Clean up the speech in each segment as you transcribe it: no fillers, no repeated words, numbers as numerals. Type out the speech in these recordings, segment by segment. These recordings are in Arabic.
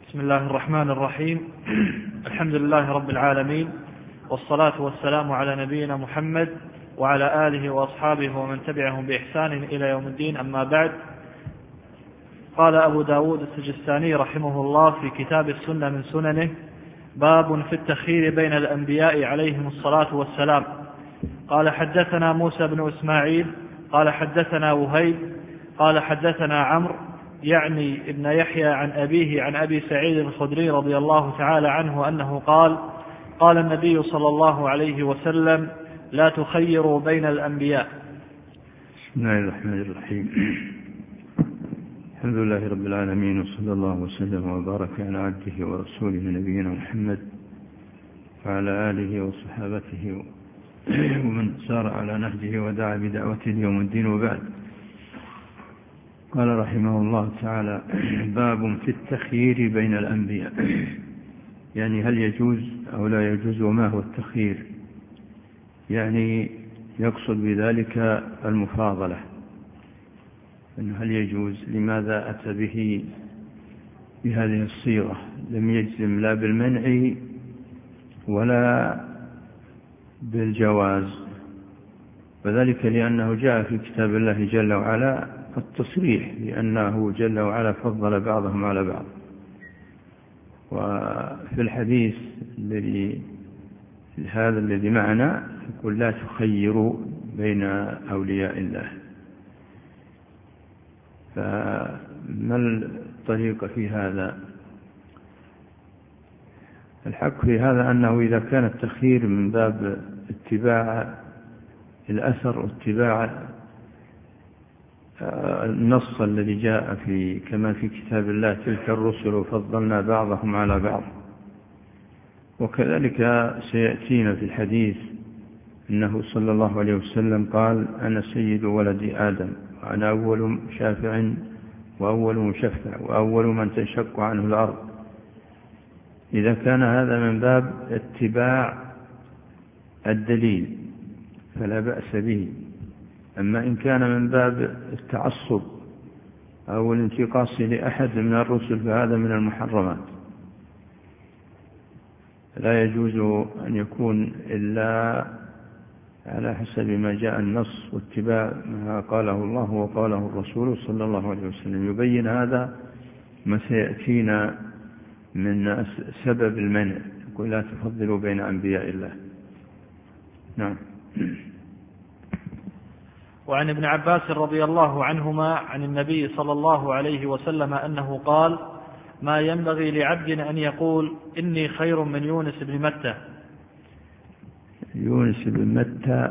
بسم الله الرحمن الرحيم. الحمد لله رب العالمين، والصلاة والسلام على نبينا محمد وعلى آله وأصحابه ومن تبعهم بإحسان إلى يوم الدين، أما بعد. قال أبو داود السجستاني رحمه الله في كتاب السنة من سننه: باب في التخيير بين الأنبياء عليهم الصلاة والسلام. قال: حدثنا موسى بن إسماعيل قال حدثنا وهيب قال حدثنا عمرو يعني ابن يحيى عن أبيه عن أبي سعيد الخدري رضي الله تعالى عنه أنه قال: قال النبي صلى الله عليه وسلم: لا تخيروا بين الأنبياء. بسم الله الرحمن الرحيم. الحمد لله رب العالمين، وصلى الله وسلم وبارك على عبده ورسوله نبينا محمد وعلى آله وصحابته ومن سار على نهجه ودعا بدعوته يوم الدين، وبعد. قال رحمه الله تعالى: باب في التخيير بين الأنبياء، يعني هل يجوز أو لا يجوز، وما هو التخيير؟ يعني يقصد بذلك المفاضلة، أنه هل يجوز، لماذا أتى به بهذه الصيغة؟ لم يجزم لا بالمنع ولا بالجواز، وذلك لأنه جاء في كتاب الله جل وعلا التصريح لأنه جل وعلا فضل بعضهم على بعض. وفي الحديث الذي معنا يقول: لا تخيروا بين أولياء الله. فما الطريقة في هذا؟ الحق في هذا أنه إذا كان التخيير من باب اتباع الأثر واتباع النص الذي جاء كما في كتاب الله: تلك الرسل فضلنا بعضهم على بعض. وكذلك سيأتينا في الحديث أنه صلى الله عليه وسلم قال: أنا سيد ولد آدم، وأنا أول شافع وأول مشفع وأول من تنشق عنه الأرض. إذا كان هذا من باب اتباع الدليل فلا بأس به. أما إن كان من باب التعصب أو الانتقاص لأحد من الرسل فهذا من المحرمات، لا يجوز أن يكون إلا على حسب ما جاء النص واتباع ما قاله الله وقاله الرسول صلى الله عليه وسلم. يبين هذا ما سيأتينا من سبب المنع، يقول: لا تفضلوا بين أنبياء الله. نعم. وعن ابن عباس رضي الله عنهما عن النبي صلى الله عليه وسلم أنه قال: ما ينبغي لعبد أن يقول إني خير من يونس بن متى. يونس بن متى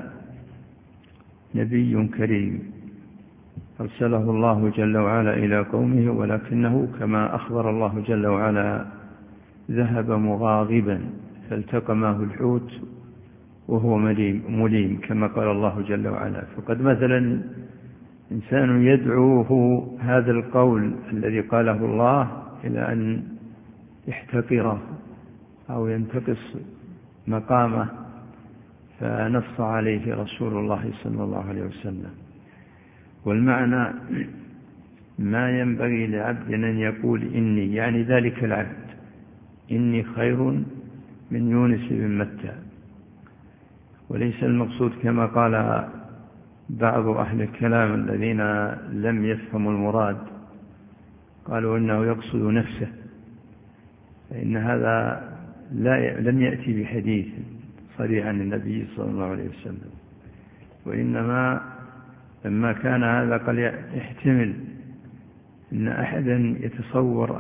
نبي كريم أرسله الله جل وعلا إلى قومه، ولكنه كما أخبر الله جل وعلا ذهب مغاضبا فالتقمه الحوت وهو مليم كما قال الله جل وعلا. فقد مثلا إنسان يدعوه هذا القول الذي قاله الله إلى أن يحتقره أو ينتقص مقامه، فنص عليه رسول الله صلى الله عليه وسلم. والمعنى: ما ينبغي لعبد أن يقول إني، يعني ذلك العبد، إني خير من يونس بن متى. وليس المقصود كما قال بعض أهل الكلام الذين لم يفهموا المراد، قالوا إنه يقصد نفسه، فإن هذا لم يأتي بحديث صريح عن النبي صلى الله عليه وسلم. وإنما لما كان هذا قد يحتمل أن أحدا يتصور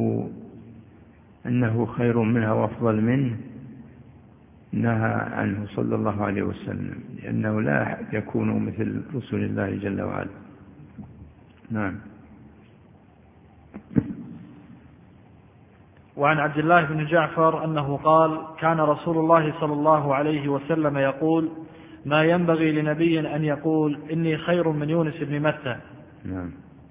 أنه خير منها وأفضل منه، نهى عنه صلى الله عليه وسلم، لأنه لا يكون مثل رسول الله جل وعلا. نعم. وعن عبد الله بن جعفر أنه قال: كان رسول الله صلى الله عليه وسلم يقول: ما ينبغي لنبي أن يقول إني خير من يونس بن متى. نعم.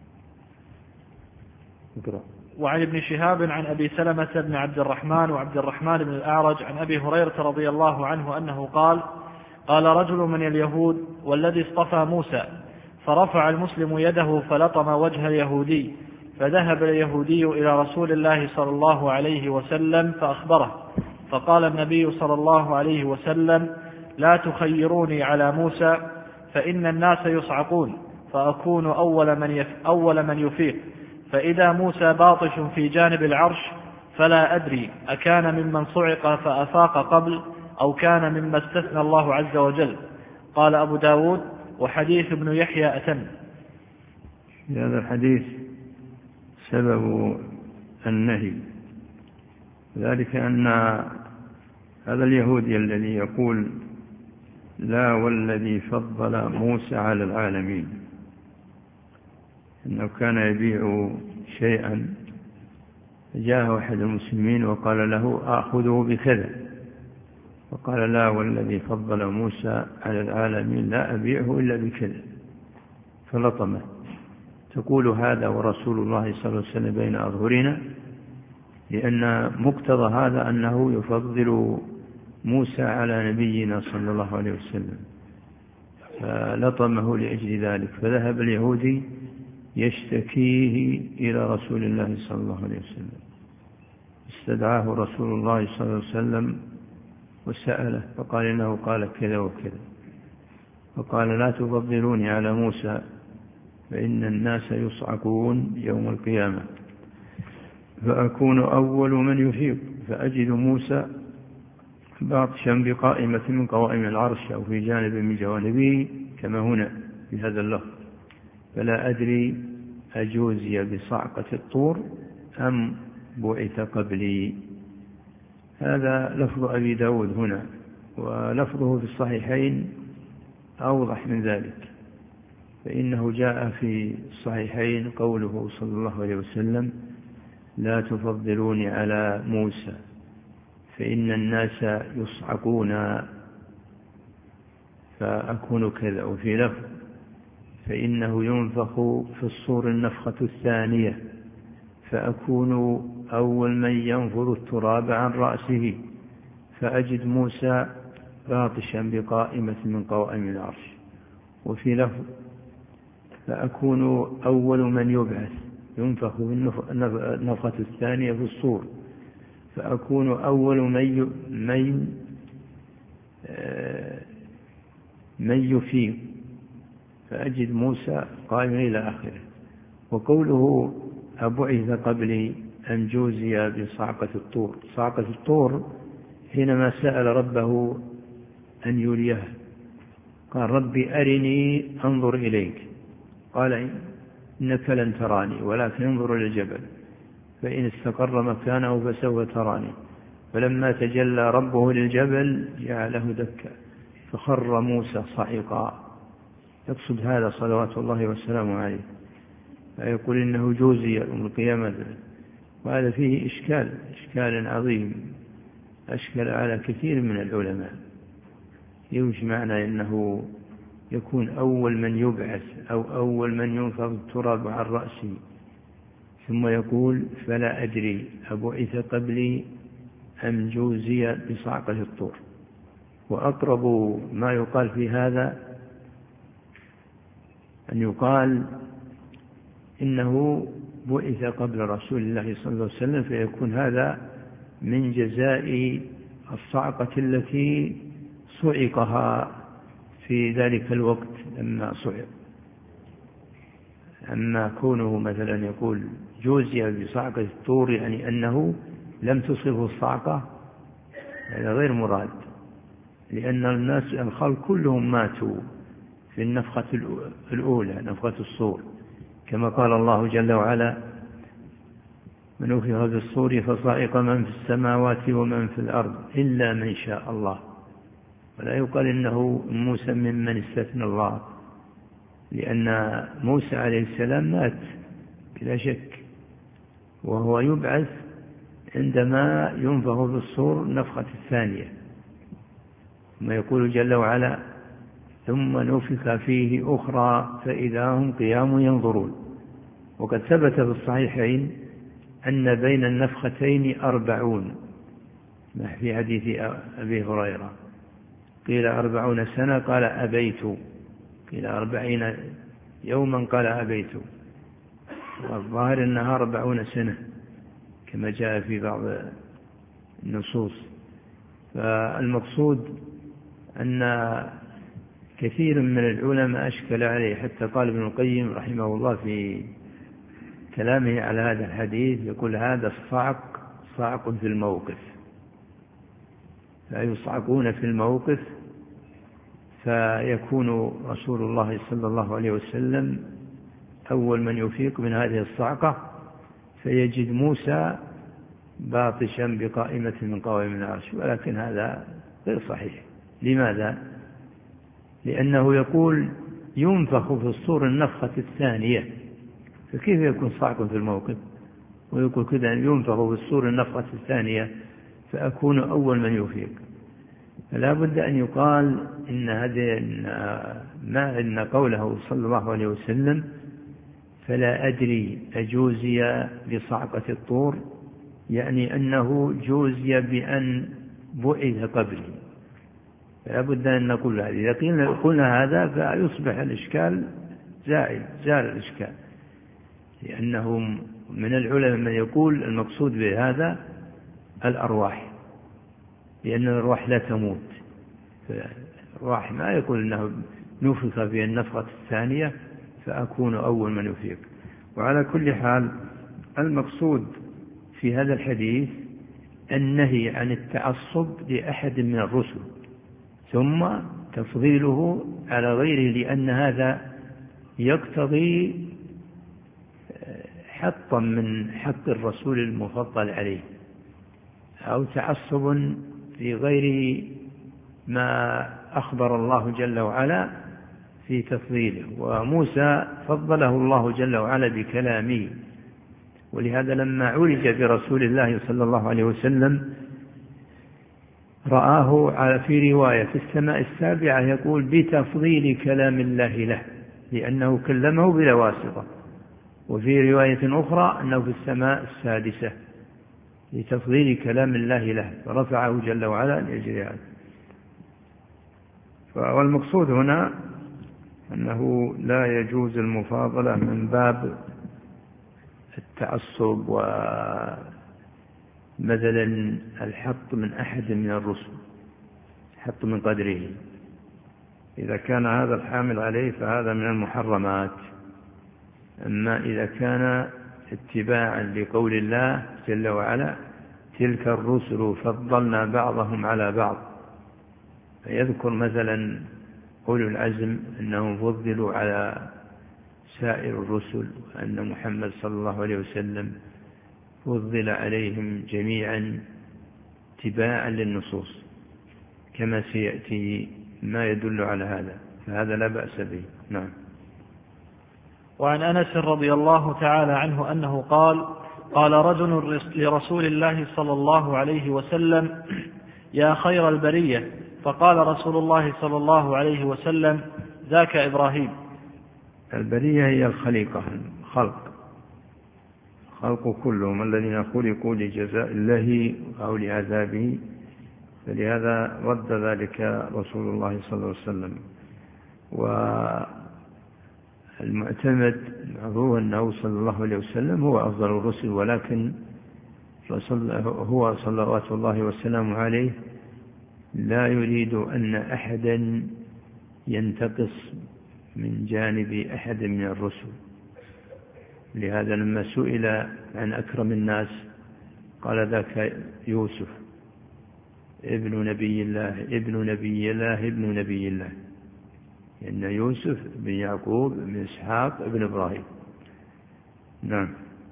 اقرأ. وعن ابن شهاب عن أبي سلمة بن عبد الرحمن وعبد الرحمن بن الأعرج عن أبي هريرة رضي الله عنه أنه قال: قال رجل من اليهود: والذي اصطفى موسى. فرفع المسلم يده فلطم وجه اليهودي، فذهب اليهودي إلى رسول الله صلى الله عليه وسلم فأخبره، فقال النبي صلى الله عليه وسلم: لا تخيروني على موسى فإن الناس يصعقون، فأكون أول من يفيق، فإذا موسى باطش في جانب العرش فلا أدري أكان ممن صعق فأفاق قبل أو كان مما استثنى الله عز وجل. قال أبو داود: وحديث ابن يحيى أتم. في هذا الحديث سبب النهي ذلك أن هذا اليهودي الذي يقول لا والذي فضل موسى على العالمين، إنه كان يبيع شيئا، جاء أحد المسلمين وقال له آخذه بكذا، وقال لا والذي فضل موسى على العالمين لا أبيعه إلا بكذا، فلطمه. تقول هذا ورسول الله صلى الله عليه وسلم بين أظهرنا، لأن مقتضى هذا أنه يفضل موسى على نبينا صلى الله عليه وسلم، فلطمه لأجل ذلك. فذهب اليهودي يشتكيه إلى رسول الله صلى الله عليه وسلم، استدعاه رسول الله صلى الله عليه وسلم وسأله، فقال إنه قال كذا وكذا، فقال لا تفضلوني على موسى فإن الناس يصعقون يوم القيامة، فأكون أول من يفيق، فأجد موسى باطشا بقائمة من قوائم العرش أو في جانب من جوانبه كما هنا في هذا اللفظ، فلا أدري أجوزي بصعقة الطور أم بعث قبلي. هذا لفظ أبي داود هنا، ولفظه في الصحيحين أوضح من ذلك، فإنه جاء في الصحيحين قوله صلى الله عليه وسلم لا تفضلوني على موسى فإن الناس يصعقون فأكون كذا. وفي لفظ فإنه ينفخ في الصور النفخة الثانية فأكون أول من ينفض التراب عن رأسه، فأجد موسى باطشا بقائمة من قوائم العرش. وفي لفظ فأكون أول من يبعث، ينفخ النفخة الثانية في الصور، فأكون أول من يفيق، فأجد موسى قائما إلى آخره. وقوله أبعث قبلي أم جوزي بصعقة الطور، صعقة الطور حينما سأل ربه أن يريه قال ربي أرني أنظر إليك، قال إنك لن تراني ولكن انظر إلى الجبل فإن استقر مكانه فسوف تراني، فلما تجلى ربه للجبل جعله دكا فخر موسى صعقا. يقصد هذا صلوات الله وسلامه عليه، فيقول إنه جوزي يوم القيامة، وهذا فيه إشكال عظيم أشكل على كثير من العلماء. يوش معنى إنه يكون أول من يبعث أو أول من ينفض التراب عن رأسه، ثم يقول فلا أدري أبعث قبلي أم جوزي بصعقة الطور. وأقرب ما يقال في هذا أن يقال إنه بعث قبل رسول الله صلى الله عليه وسلم، فيكون هذا من جزاء الصعقة التي صعقها في ذلك الوقت لما صعق. أما كونه مثلا يقول جوزي بصعقة الطور يعني أنه لم تصبه الصعقة، هذا غير مراد، لأن الناس الخلق كلهم ماتوا في النفخة الأولى نفخة الصور، كما قال الله جل وعلا ونفخ في الصور فصعق من في السماوات ومن في الأرض إلا من شاء الله. ولا يقال إنه موسى ممن استثنى الله، لأن موسى عليه السلام مات بلا شك، وهو يبعث عندما ينفخ في الصور نفخة الثانية. ثم يقول جل وعلا ثم نفخ فيه أخرى فإذا هم قيام ينظرون. وقد ثبت في الصحيحين أن بين النفختين 40 في حديث أبي هريرة، قيل 40 سنة قال أبيت، قيل 40 يوما قال أبيت. والظاهر أنها 40 سنة كما جاء في بعض النصوص. فالمقصود أن كثير من العلماء أشكل عليه، حتى قال ابن القيم رحمه الله في كلامه على هذا الحديث يقول هذا صعق في الموقف، فيصعقون في الموقف، فيكون رسول الله صلى الله عليه وسلم أول من يفيق من هذه الصعقة، فيجد موسى باطشا بقائمة من قوائم العرش، ولكن هذا غير صحيح. لماذا؟ لأنه يقول ينفخ في الصور النفخة الثانية، فكيف يكون صعق في الموقف؟ ويقول كذا ينفخ في الصور النفخة الثانية فأكون أول من يفيق. فلا بد أن يقال إن قوله صلى الله عليه وسلم فلا أدري أجوزي بصعقة الطور، يعني أنه جوزي بأن بعث قبلي. فلا بد أن نقول هذا. إذا قلنا هذا فيصبح الإشكال زال الإشكال، لأنه من العلماء من يقول المقصود بهذا الأرواح، لأن الأرواح لا تموت. الأرواح ما يقول أنه نفخ في النفخة الثانية فأكون أول من يفيق. وعلى كل حال المقصود في هذا الحديث النهي عن التعصب لأحد من الرسل ثم تفضيله على غيره، لأن هذا يقتضي حطا من حق الرسول المفضل عليه، أو تعصب في غير ما أخبر الله جل وعلا في تفضيله. وموسى فضله الله جل وعلا بكلامه، ولهذا لما عرج برسول الله صلى الله عليه وسلم رآه في رواية في السماء السابعة يقول بتفضيل كلام الله له، لأنه كلمه بلا واسطة. وفي رواية أخرى أنه في السماء السادسة لتفضيل كلام الله له، فرفعه جل وعلا لأجل هذا. والمقصود هنا أنه لا يجوز المفاضلة من باب التعصب ومثلا الحط من أحد من الرسل، حط من قدره. إذا كان هذا الحامل عليه فهذا من المحرمات. أما إذا كان اتباعا لقول الله جل وعلا تلك الرسل فضلنا بعضهم على بعض، فيذكر مثلا أولو العزم أنهم فضلوا على سائر الرسل، وأن محمد صلى الله عليه وسلم فضل عليهم جميعا اتباعا للنصوص كما سيأتي ما يدل على هذا، فهذا لا بأس به. نعم. وعن أنس رضي الله تعالى عنه أنه قال رجل لرسول الله صلى الله عليه وسلم يا خير البرية، فقال رسول الله صلى الله عليه وسلم ذاك إبراهيم. البرية هي الخليقة، خلق كلهم الذين خلقوا لجزاء الله أو لعذابه، فلهذا رد ذلك رسول الله صلى الله عليه وسلم. والمعتمد هو أنه صلى الله عليه وسلم هو أفضل الرسل، ولكن هو صلوات الله وسلامه عليه لا يريد أن أحدا ينتقص من جانب أحد من الرسل. لهذا لما سئل عن أكرم الناس قال ذاك يوسف ابن نبي الله ابن نبي الله ابن نبي الله، لأن يوسف بن يعقوب بن إسحاق بن إبراهيم. نعم.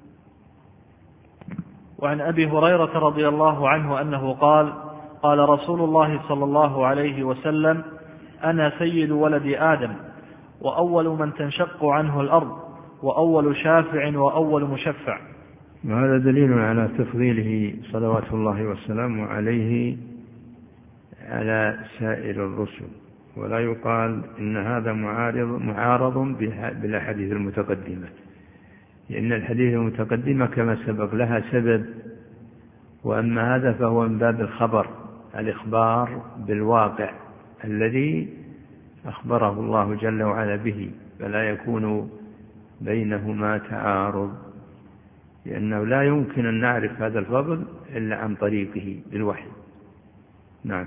وعن أبي هريرة رضي الله عنه أنه قال رسول الله صلى الله عليه وسلم أنا سيد ولد آدم وأول من تنشق عنه الأرض وأول شافع وأول مشفع. وهذا دليل على تفضيله صلوات الله وسلامه عليه على سائر الرسل، ولا يقال إن هذا معارض بالأحاديث المتقدمة، لأن الحديث المتقدمة كما سبق لها سبب، وأما هذا فهو من باب الإخبار بالواقع الذي أخبره الله جل وعلا به، فلا يكون بينهما تعارض، لأنه لا يمكن أن نعرف هذا الفضل إلا عن طريقه بالوحي. نعم.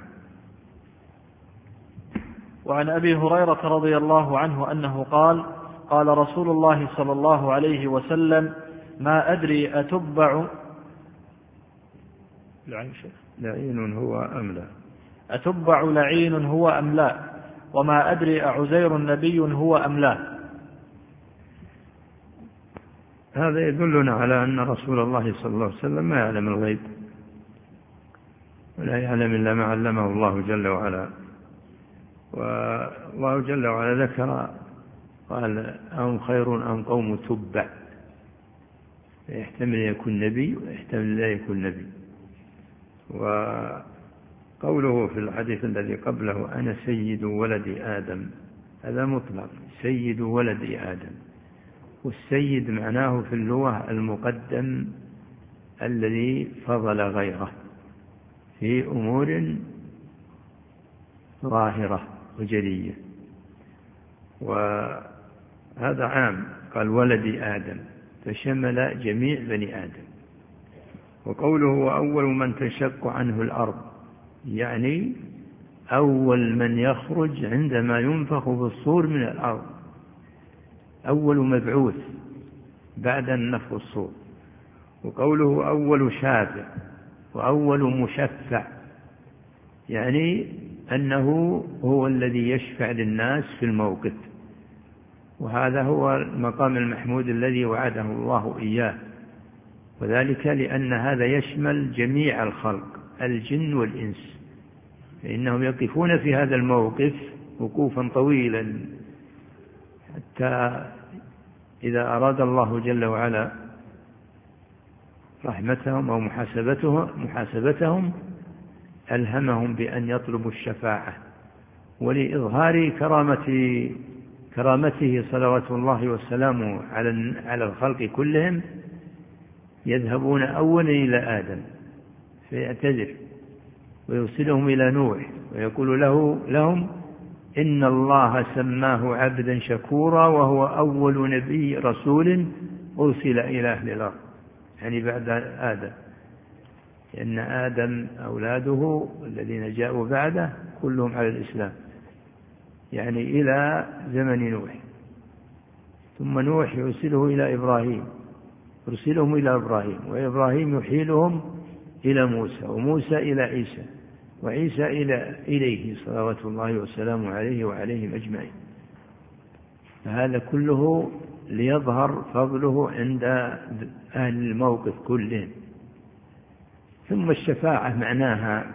وعن أبي هريرة رضي الله عنه أنه قال: قال رسول الله صلى الله عليه وسلم: ما أدري أتبع لعين هو أم لا، أتبع لعين هو أم لا، وما أدري أعزير نبي هو أم لا. هذا يدلنا على أن رسول الله صلى الله عليه وسلم ما يعلم الغيب، ولا يعلم إلا ما علمه الله جل وعلا. والله جل وعلا ذكر قال: أهم خير أم قوم تبع، يحتمل أن يكون نبي ويحتمل لا يكون نبي. وقوله في الحديث الذي قبله: أنا سيد ولد آدم، هذا مطلق، سيد ولد آدم. والسيد معناه في اللغة المقدم الذي فضل غيره في أمور ظاهرة وجلية، وهذا عام، قال ولد آدم فشمل جميع بني آدم. وقوله: أول من تنشق عنه الأرض، يعني أول من يخرج عندما ينفخ بالصور من الأرض، أول مبعوث بعد النفخ الصور. وقوله: أول شافع وأول مشفع، يعني أنه هو الذي يشفع للناس في الموقف، وهذا هو المقام المحمود الذي وعده الله إياه، وذلك لأن هذا يشمل جميع الخلق الجن والإنس، فإنهم يقفون في هذا الموقف وقوفا طويلا، حتى إذا أراد الله جل وعلا رحمتهم أو محاسبتهم ألهمهم بأن يطلبوا الشفاعة. ولإظهار كرامته صلوات الله وسلامه على الخلق كلهم يذهبون أولا إلى آدم فيعتذر، ويرسلهم إلى نوح ويقول لهم: إن الله سماه عبدا شكورا، وهو أول نبي رسول أرسل إلى أهل الأرض، يعني بعد آدم، لأن آدم أولاده الذين جاءوا بعده كلهم على الإسلام، يعني إلى زمن نوح. ثم نوح يرسلهم إلى إبراهيم، وإبراهيم يحيلهم إلى موسى، وموسى إلى عيسى، وعيسى إليه صلوات الله وسلامه عليه وعليهم أجمعين. فهذا كله ليظهر فضله عند أهل الموقف كلهم. ثم الشفاعة معناها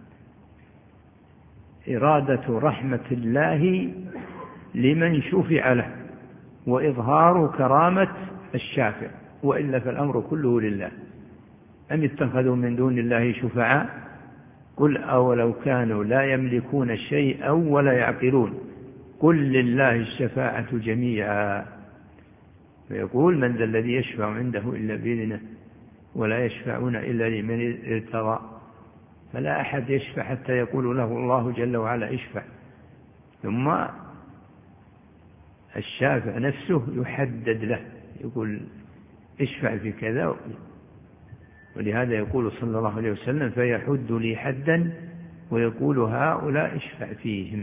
إرادة رحمة الله لمن شفع له، وإظهار كرامة الشافع، وإلا فالأمر كله لله. أم اتخذوا من دون الله شفعاء، قل أولو كانوا لا يملكون شيئا ولا يعقلون، قل لله الشفاعة جميعا. فيقول: من ذا الذي يشفع عنده إلا بإذنه ولا يشفعون إلا لمن ارتضى. فلا أحد يشفع حتى يقول له الله جل وعلا اشفع. ثم الشافع نفسه يحدد له، يقول اشفع في كذا، ولهذا يقول صلى الله عليه وسلم: فيحد لي حدا ويقول هؤلاء اشفع فيهم.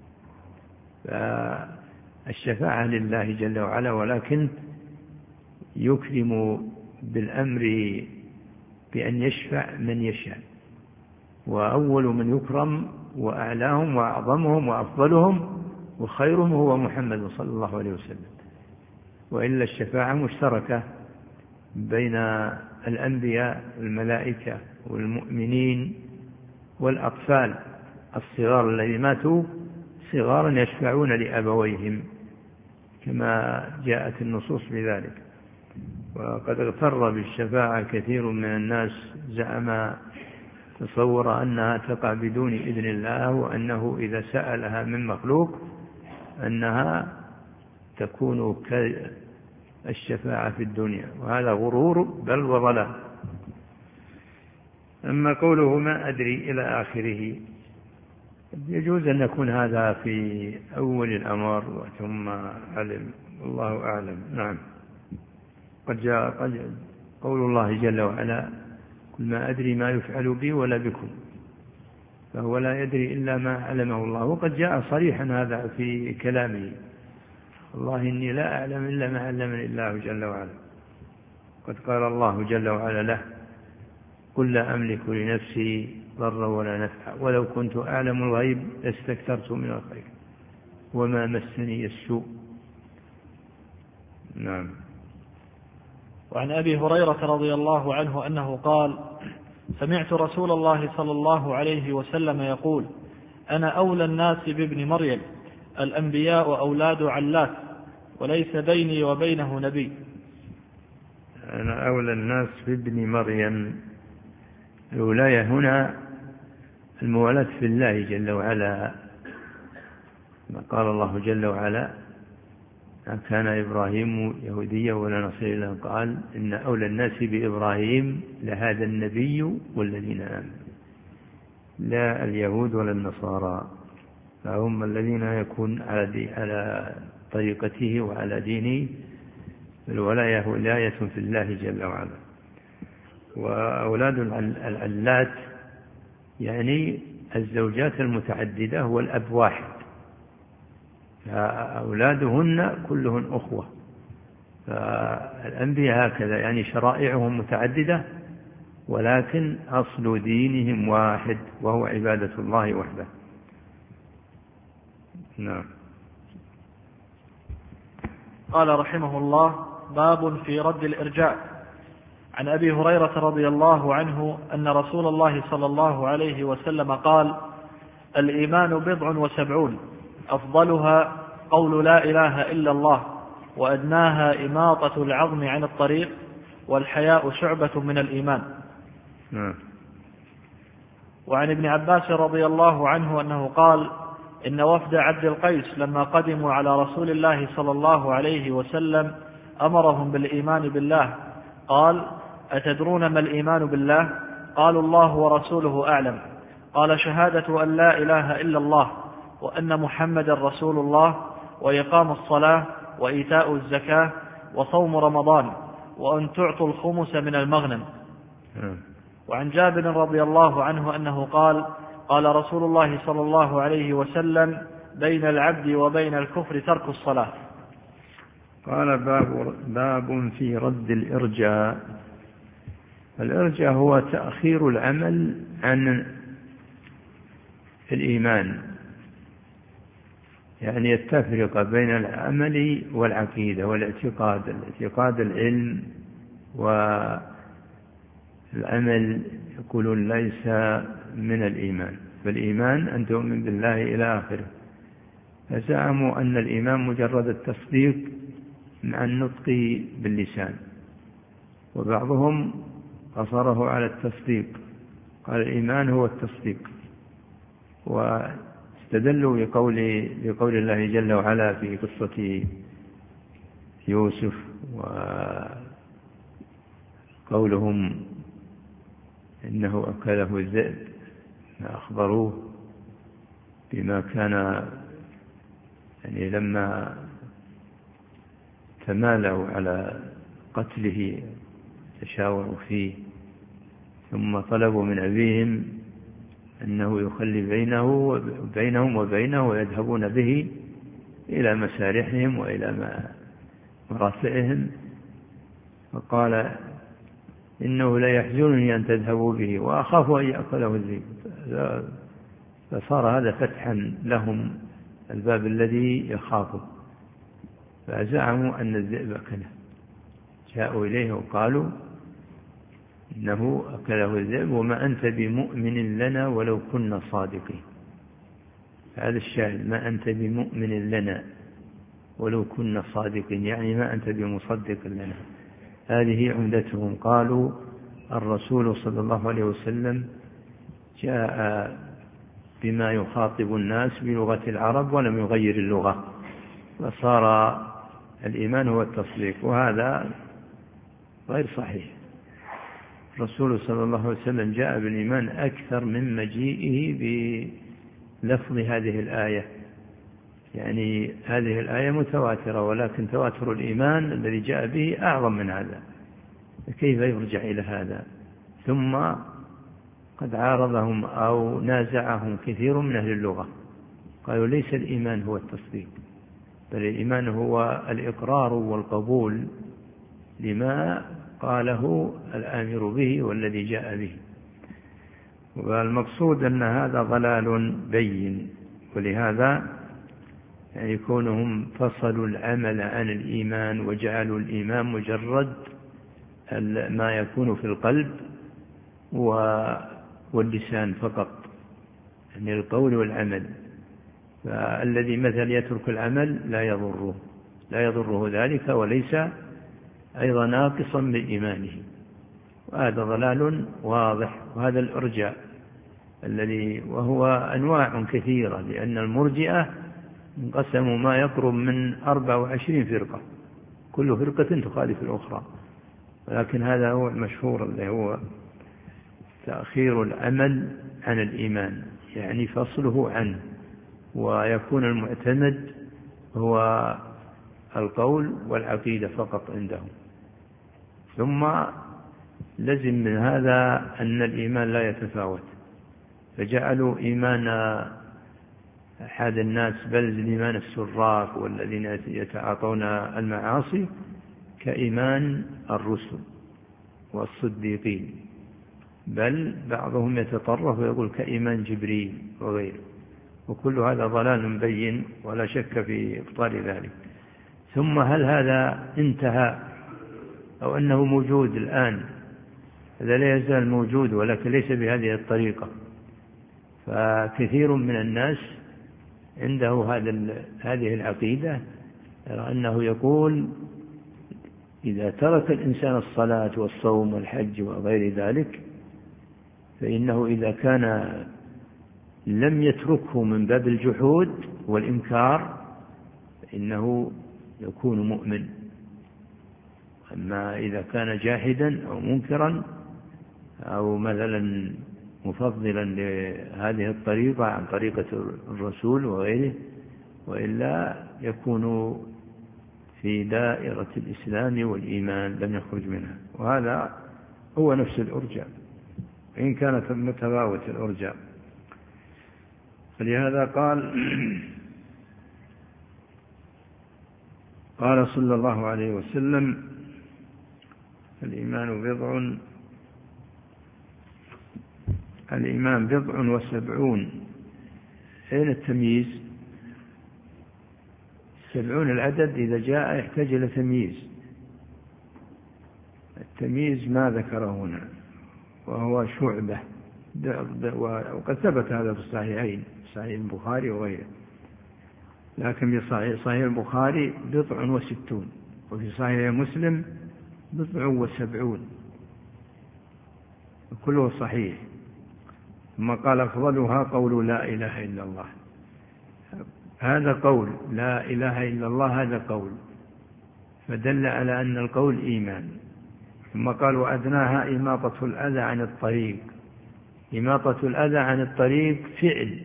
فالشفاعة لله جل وعلا، ولكن يكرم بالأمر بأن يشفع من يشاء، وأول من يكرم وأعلاهم وأعظمهم وأفضلهم وخيرهم هو محمد صلى الله عليه وسلم. وإلا الشفاعة مشتركة بين الأنبياء والملائكة والمؤمنين والأطفال الصغار الذين ماتوا صغارا يشفعون لأبويهم، كما جاءت النصوص بذلك. وقد اغتر بالشفاعة كثير من الناس، زعم تصور أنها تقع بدون إذن الله، وأنه إذا سألها من مخلوق أنها تكون كالشفاعة في الدنيا، وهذا غرور بل وضلال. أما قوله ما أدري إلى آخره، يجوز أن يكون هذا في أول الأمر ثم علم، الله أعلم. نعم. قد جاء قول الله جل وعلا: قل ما أدري ما يفعل بي ولا بكم، فهو لا يدري إلا ما علمه الله. وقد جاء صريحا هذا في كلامه: والله إني لا أعلم إلا ما علمني الله جل وعلا. قد قال الله جل وعلا له: قل لا أملك لنفسي ضرا ولا نفعا ولو كنت أعلم الغيب لاستكثرت من الخير وما مسني السوء. نعم. وعن أبي هريرة رضي الله عنه أنه قال: سمعت رسول الله صلى الله عليه وسلم يقول: أنا أولى الناس بابن مريم، الأنبياء أولاد علات، وليس بيني وبينه نبي. أنا أولى الناس بابن مريم. الولاية هنا الموالاة في الله جل وعلا، ما قال الله جل وعلا: ما كان إبراهيم يهوديا ولا نصرانيا، قال: إن أولى الناس بإبراهيم لهذا النبي والذين آمنوا، لا اليهود ولا النصارى، فهم الذين يكون على طريقته وعلى دينه. الولاية ولاية في الله جل وعلا. وأولاد العلات يعني الزوجات المتعددة والأب واحد، فأولادهن كلهن أخوة. فالأنبياء هكذا، يعني شرائعهم متعددة ولكن أصل دينهم واحد، وهو عبادة الله وحده. نعم. قال رحمه الله: باب في رد الإرجاء. عن أبي هريرة رضي الله عنه أن رسول الله صلى الله عليه وسلم قال: الإيمان 79، أفضلها قول لا إله إلا الله، وأدناها إماطة العظم عن الطريق، والحياء شعبة من الإيمان. وعن ابن عباس رضي الله عنه أنه قال: إن وفد عبد القيس لما قدموا على رسول الله صلى الله عليه وسلم أمرهم بالإيمان بالله. قال: أتدرون ما الإيمان بالله؟ قالوا: الله ورسوله أعلم. قال: شهادة أن لا إله إلا الله، وأن محمد رسول الله، وإقام الصلاة، وإيتاء الزكاة، وصوم رمضان، وأن تعطوا الخمس من المغنم. وعن جابر رضي الله عنه أنه قال: قال رسول الله صلى الله عليه وسلم: بين العبد وبين الكفر ترك الصلاة. قال: باب في رد الإرجاء. الإرجاء هو تأخير العمل عن الإيمان، يعني التفرقة بين العمل والعقيدة والاعتقاد. الاعتقاد العلم، والعمل يقولون ليس من الإيمان، فالإيمان أن تؤمن بالله إلى آخره. فزعموا أن الإيمان مجرد التصديق مع النطق باللسان، وبعضهم قصره على التصديق، قال الإيمان هو التصديق. واستدلوا بقول الله جل وعلا في قصة يوسف، وقولهم إنه أكله الذئب، أخبروه بما كان، يعني لما تمالوا على قتله تشاوروا فيه، ثم طلبوا من أبيهم أنه يخلي بينهم وبينه، ويذهبون به إلى مسارحهم وإلى مرافئهم. فقال: إنه لا يحزنني أن تذهبوا به، وأخاف أن يأكله الذئب. فصار هذا فتحا لهم، الباب الذي يخافه، فزعموا أن الذئب أكله. جاءوا إليه وقالوا: إنه أكله الذئب وما أنت بمؤمن لنا ولو كنا صادقين. هذا الشاهد: ما أنت بمؤمن لنا ولو كنا صادقين، يعني ما أنت بمصدق لنا. هذه عمدتهم. قالوا: الرسول صلى الله عليه وسلم جاء بما يخاطب الناس بلغة العرب ولم يغير اللغة، وصار الإيمان هو التصديق، وهذا غير صحيح. الرسول صلى الله عليه وسلم جاء بالإيمان أكثر من مجيئه بلفظ هذه الآية: يعني هذه الآية متواترة، ولكن تواتر الإيمان الذي جاء به أعظم من هذا، كيف يرجع إلى هذا؟ ثم قد عارضهم أو نازعهم كثير من أهل اللغة، قالوا ليس الإيمان هو التصديق، بل الإيمان هو الإقرار والقبول لما قاله الآمر به والذي جاء به. والمقصود أن هذا ضلال بين، ولهذا يعني كونهم فصلوا العمل عن الإيمان وجعلوا الإيمان مجرد ما يكون في القلب واللسان فقط، يعني القول والعمل. فالذي مثل يترك العمل لا يضره ذلك، وليس أيضا ناقصا من إيمانه، وهذا ضلال واضح. وهذا الإرجاء الذي وهو أنواع كثيرة، لأن المرجئة انقسموا ما يقرب من 24 فرقة، كل فرقة تخالف الأخرى، ولكن هذا هو المشهور الذي هو تأخير العمل عن الإيمان، يعني فصله عنه، ويكون المعتمد هو القول والعقيدة فقط عندهم. ثم لزم من هذا أن الإيمان لا يتفاوت، فجعلوا إيمان أحد الناس بل الإيمان السراق والذين يتعاطون المعاصي كإيمان الرسل والصديقين، بل بعضهم يتطرف ويقول كإيمان جبريل وغيره، وكل هذا ضلال بين ولا شك في إبطال ذلك. ثم هل هذا انتهى أو أنه موجود الآن؟ هذا لا يزال موجود، ولكن ليس بهذه الطريقة. فكثير من الناس عنده هذه العقيدة، أنه يقول إذا ترك الإنسان الصلاة والصوم والحج وغير ذلك، فإنه إذا كان لم يتركه من باب الجحود والإنكار فإنه يكون مؤمن. أما إذا كان جاحدا أو منكرا أو مثلا مفضلا لهذه الطريقة عن طريقة الرسول وغيره، وإلا يكون في دائرة الإسلام والإيمان لم يخرج منها. وهذا هو نفس الأرجاء، إن كانت متفاوت الأرجاء. فلهذا قال صلى الله عليه وسلم الإيمان بضع وسبعون. أين التمييز؟ 70 العدد إذا جاء يحتاج إلى تمييز، التمييز ما ذكره هنا، وهو شعبة، وقد ثبت هذا في الصحيحين، صحيح البخاري وغيره، لكن في صحيح البخاري 69، وفي صحيح مسلم 70، كله صحيح. ثم قال أفضلها قول لا إله إلا الله، هذا قول لا إله إلا الله، هذا قول، فدل على أن القول إيمان. ثم قال وأدناها إماطة الأذى عن الطريق. إماطة الأذى عن الطريق فعل،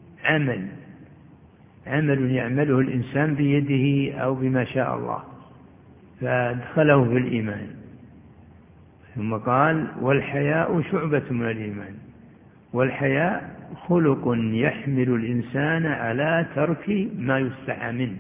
عمل يعمله الإنسان بيده أو بما شاء الله، فادخله في الإيمان. ثم قال والحياء شعبة من الإيمان، والحياء خلق يحمل الإنسان على ترك ما يستحى منه،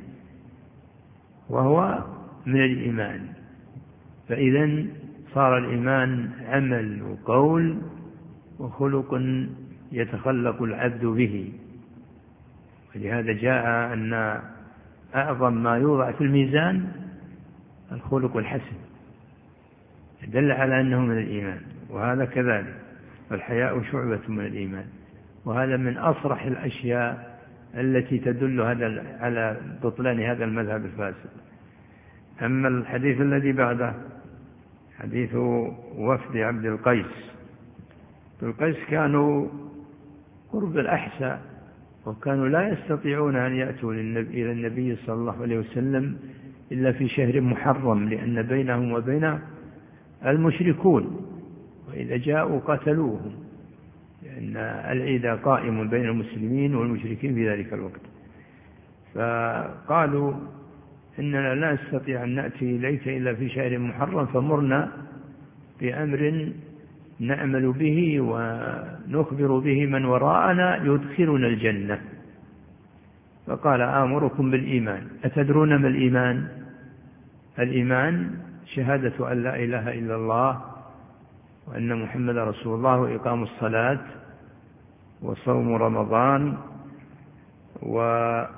وهو من الإيمان. فإذا صار الإيمان عمل وقول وخلق يتخلق العبد به. ولهذا جاء أن أعظم ما يوضع في الميزان الخلق الحسن، دل على أنه من الإيمان. وهذا كذلك، والحياء شعبة من الإيمان، وهذا من أصرح الأشياء التي تدل على بطلان هذا المذهب الفاسد. أما الحديث الذي بعده حديث وفد عبد القيس كانوا قرب الأحساء، وكانوا لا يستطيعون أن يأتوا إلى النبي صلى الله عليه وسلم إلا في شهر محرم، لأن بينهم وبين المشركون، وإذا جاءوا قتلوهم، لأن العيد قائم بين المسلمين والمشركين في ذلك الوقت. فقالوا إننا لا نستطيع أن نأتي إليك إلا في شهر محرم، فمرنا بأمر نعمل به ونخبر به من وراءنا يدخلنا الجنة. فقال آمركم بالإيمان. أتدرون ما الإيمان؟ الإيمان شهادة أن لا إله إلا الله وأن محمد رسول الله، وإقام الصلاة، وصوم رمضان، وإيتاء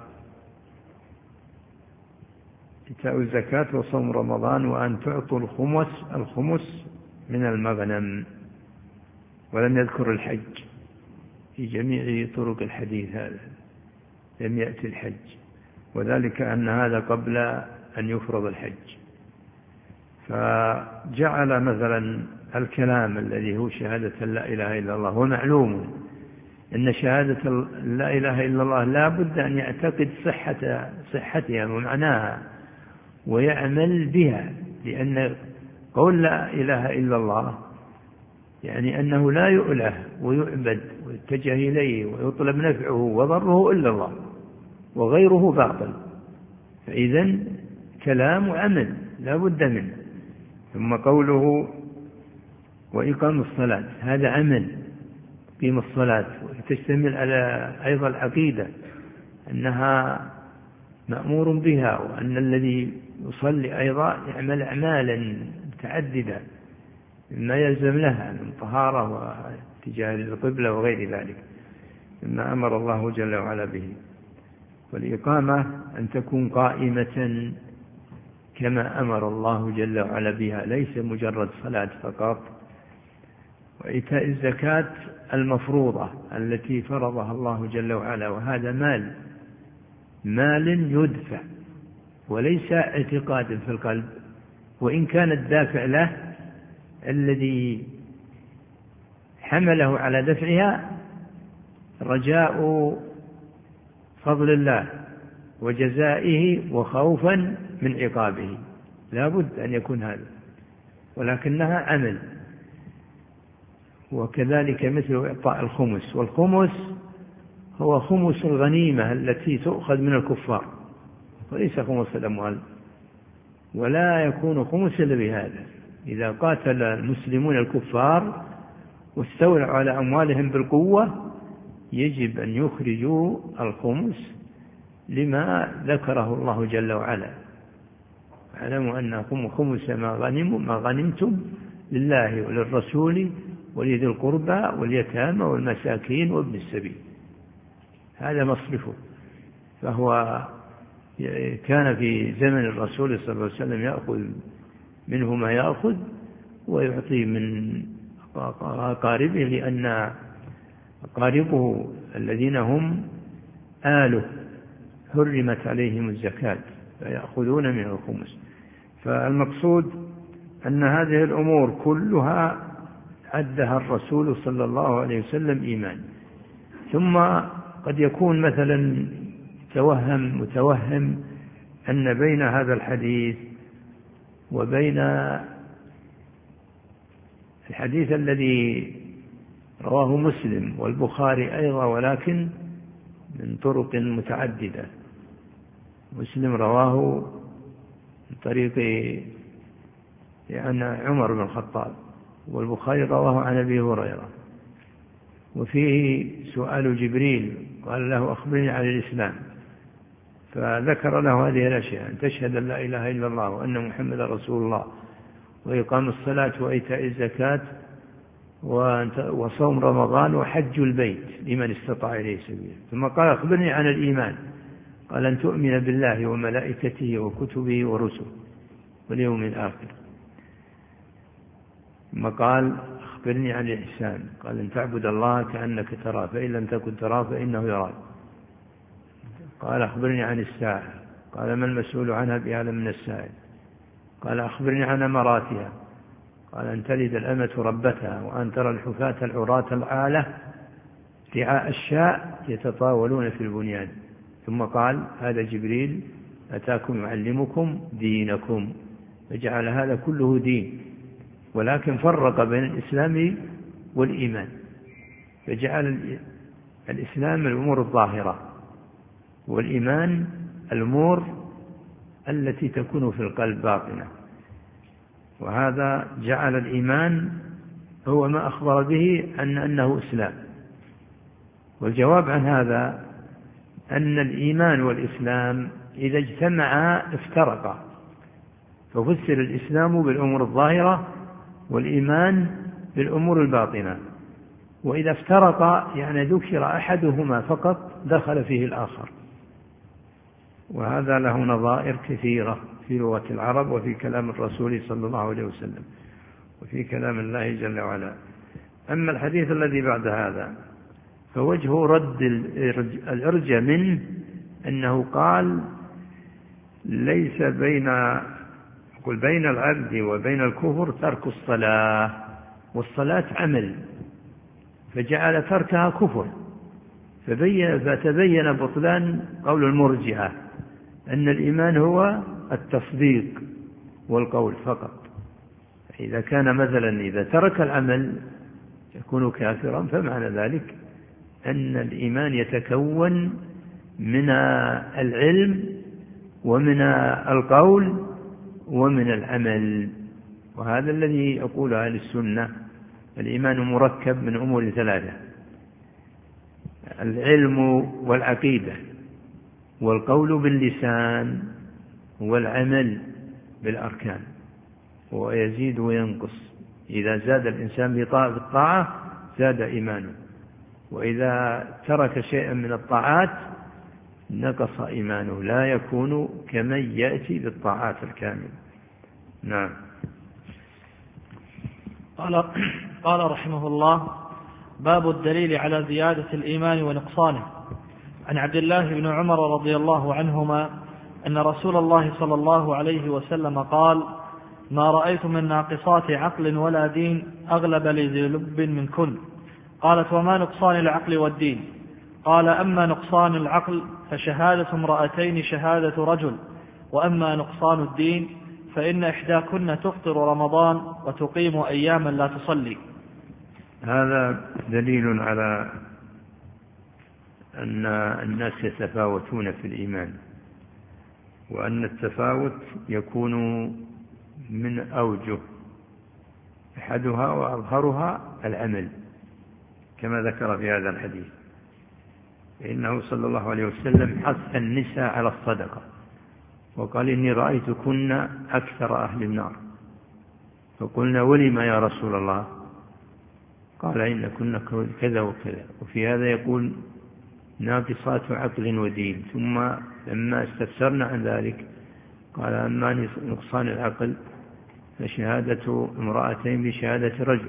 الزكاة، وصوم رمضان، وأن تعطوا الخمس من المغنم. ولم يذكر الحج في جميع طرق الحديث، هذا لم يأتي الحج، وذلك أن هذا قبل أن يفرض الحج. فجعل مثلا الكلام الذي هو شهادة لا إله إلا الله، ومعلوم أن شهادة لا إله إلا الله لا بد أن يعتقد صحتها ومعناها ويعمل بها، لأن قول لا إله إلا الله يعني أنه لا يؤله ويعبد ويتجه إليه ويطلب نفعه وضره إلا الله، وغيره باطل. فإذن كلام وعمل لا بد منه. ثم قوله وإقام الصلاة، هذا عمل، قيم الصلاة، وتشتمل على أيضا العقيدة أنها مأمور بها، وأن الذي يصلي أيضا يعمل أعمالا متعددة مما يلزم لها من طهارة واتجاه القبلة وغير ذلك مما أمر الله جل وعلا به. والإقامة أن تكون قائمة كما أمر الله جل وعلا بها، ليس مجرد صلاة فقط. وإيتاء الزكاة المفروضة التي فرضها الله جل وعلا، وهذا مال يدفع وليس اعتقاد في القلب، وإن كان الدافع له الذي حمله على دفعها رجاء فضل الله وجزائه وخوفا من عقابه، لا بد أن يكون هذا، ولكنها عمل. وكذلك مثل إعطاء الخمس، والخمس هو خمس الغنيمة التي تؤخذ من الكفار، وليس خمس الأموال، ولا يكون خمس إلا بهذا. إذا قاتل المسلمون الكفار واستولوا على أموالهم بالقوة يجب أن يخرجوا الخمس لما ذكره الله جل وعلا: اعلموا أنكم خمس ما غنمتم لله وللرسول ولذي القربى واليتامى والمساكين وابن السبيل. هذا مصرفه. فهو كان في زمن الرسول صلى الله عليه وسلم يأخذ منه ما يأخذ ويعطي من أقاربه، لأن أقاربه الذين هم آله حرمت عليهم الزكاة فيأخذون من الخمس. فالمقصود أن هذه الأمور كلها عدها الرسول صلى الله عليه وسلم إيمان. ثم قد يكون مثلا متوهم أن بين هذا الحديث وبين الحديث الذي رواه مسلم والبخاري أيضا، ولكن من طرق متعددة. مسلم رواه من طريق عمر بن الخطاب، والبخاري رواه عن أبي هريرة، وفيه سؤال جبريل قال له أخبرني عن الإسلام، فذكر له هذه الأشياء: أن تشهد أن لا إله إلا الله وأن محمد رسول الله، وإقام الصلاة، وإيتاء الزكاة، وصوم رمضان، وحج البيت لمن استطاع إليه سبيلا. ثم قال أخبرني عن الإيمان، قال أن تؤمن بالله وملائكته وكتبه ورسله واليوم الآخر. ثم قال أخبرني عن الإحسان، قال أن تعبد الله كأنك تراه فإن لم تكن تراه فإنه يراك. قال أخبرني عن الساعة، قال ما المسؤول عنها بأعلم من السائل. قال أخبرني عن أمراتها، قال أن تلد الأمة ربتها، وأن ترى الحفاة العراة العالة رعاء الشاء يتطاولون في البنيان. ثم قال هذا جبريل أتاكم يعلمكم دينكم، فجعل هذا كله دين، ولكن فرق بين الإسلام والإيمان، فجعل الإسلام الأمور الظاهرة، والإيمان الأمور التي تكون في القلب باطنة. وهذا جعل الإيمان هو ما أخبر به أنه إسلام. والجواب عن هذا أن الإيمان والإسلام إذا اجتمعا افترقا، ففسر الإسلام بالأمور الظاهرة والإيمان بالأمور الباطنة، وإذا افترقا يعني ذكر أحدهما فقط دخل فيه الآخر. وهذا له نظائر كثيرة في لغة العرب وفي كلام الرسول صلى الله عليه وسلم وفي كلام الله جل وعلا. أما الحديث الذي بعد هذا فوجه رد الإرجاء منه أنه قال ليس بين العبد وبين الكفر ترك الصلاة، والصلاة عمل، فجعل تركها كفر، فتبين بطلان قول المرجئة أن الإيمان هو التصديق والقول فقط. إذا كان مثلا إذا ترك العمل يكون كافرا، فمعنى ذلك أن الإيمان يتكون من العلم ومن القول ومن العمل. وهذا الذي يقول أهل السنة: الإيمان مركب من أمور ثلاثة: العلم والعقيدة، والقول باللسان، والعمل بالأركان، ويزيد وينقص. إذا زاد الإنسان بالطاعة زاد إيمانه، وإذا ترك شيئا من الطاعات نقص إيمانه، لا يكون كمن يأتي بالطاعات الكاملة. نعم. قال رحمه الله: باب الدليل على زيادة الإيمان ونقصانه. عن عبد الله بن عمر رضي الله عنهما أن رسول الله صلى الله عليه وسلم قال: ما رأيت من ناقصات عقل ولا دين أغلب لذي لب منكن. قالت: وما نقصان العقل والدين؟ قال: أما نقصان العقل فشهادة امرأتين شهادة رجل، وأما نقصان الدين فإن إحداكن تفطر رمضان وتقيم أياما لا تصلي. هذا دليل على أن الناس يتفاوتون في الإيمان، وأن التفاوت يكون من أوجه، أحدها وأظهرها العمل، كما ذكر في هذا الحديث. إنه صلى الله عليه وسلم حث النساء على الصدقة، وقال: إني رأيتكن أكثر أهل النار. فقلنا: ولما يا رسول الله؟ قال: إنكن كذا وكذا. وفي هذا يقول: ناقصات عقل ودين. ثم لما استفسرنا عن ذلك قال: أما نقصان العقل فشهادة امرأتين بشهادة رجل،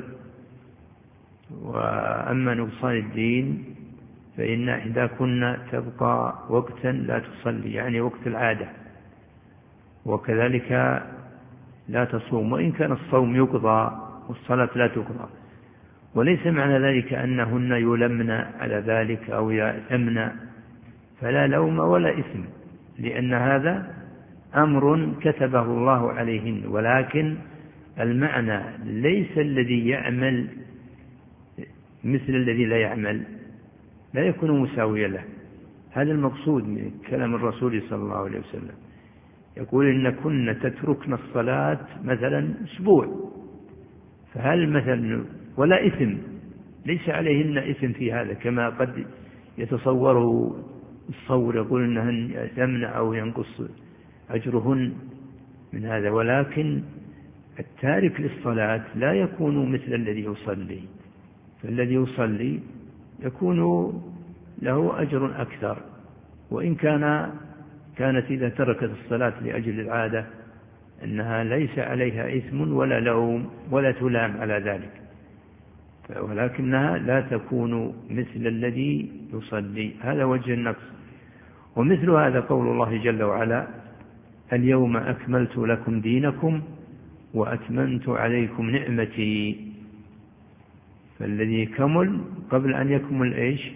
وأما نقصان الدين فإن إحداكن تبقى وقتا لا تصلي، يعني وقت العادة، وكذلك لا تصوم، وإن كان الصوم يقضى والصلاة لا تقضى. وليس معنى ذلك أنهن يلمن على ذلك أو يأثمن، فلا لوم ولا إثم، لأن هذا أمر كتبه الله عليهن. ولكن المعنى ليس الذي يعمل مثل الذي لا يعمل، لا يكون مساويا له. هذا المقصود من كلام الرسول صلى الله عليه وسلم. يقول: إن كنا تتركن الصلاة مثلا أسبوع، فهل مثلا ولا إثم، ليس عليهن إثم في هذا، كما قد يتصوره الصور، يقول إنهن يأثمن أو ينقص أجرهن من هذا. ولكن التارك للصلاة لا يكون مثل الذي يصلي، فالذي يصلي يكون له أجر أكثر، وإن كانت إذا تركت الصلاة لأجل العادة أنها ليس عليها إثم ولا لوم ولا تلام على ذلك، ولكنها لا تكون مثل الذي يصلي. هذا وجه النقص. ومثل هذا قول الله جل وعلا: اليوم أكملت لكم دينكم وأتممت عليكم نعمتي. فالذي كمل قبل أن يكمل إيش؟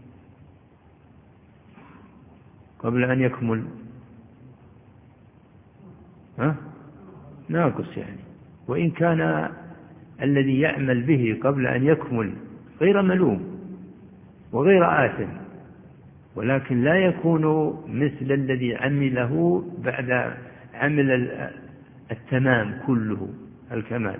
قبل أن يكمل ناقص يعني. وإن كان الذي يعمل به قبل أن يكمل غير ملوم وغير آثم، ولكن لا يكون مثل الذي عمله بعد عمل التمام كله الكمال.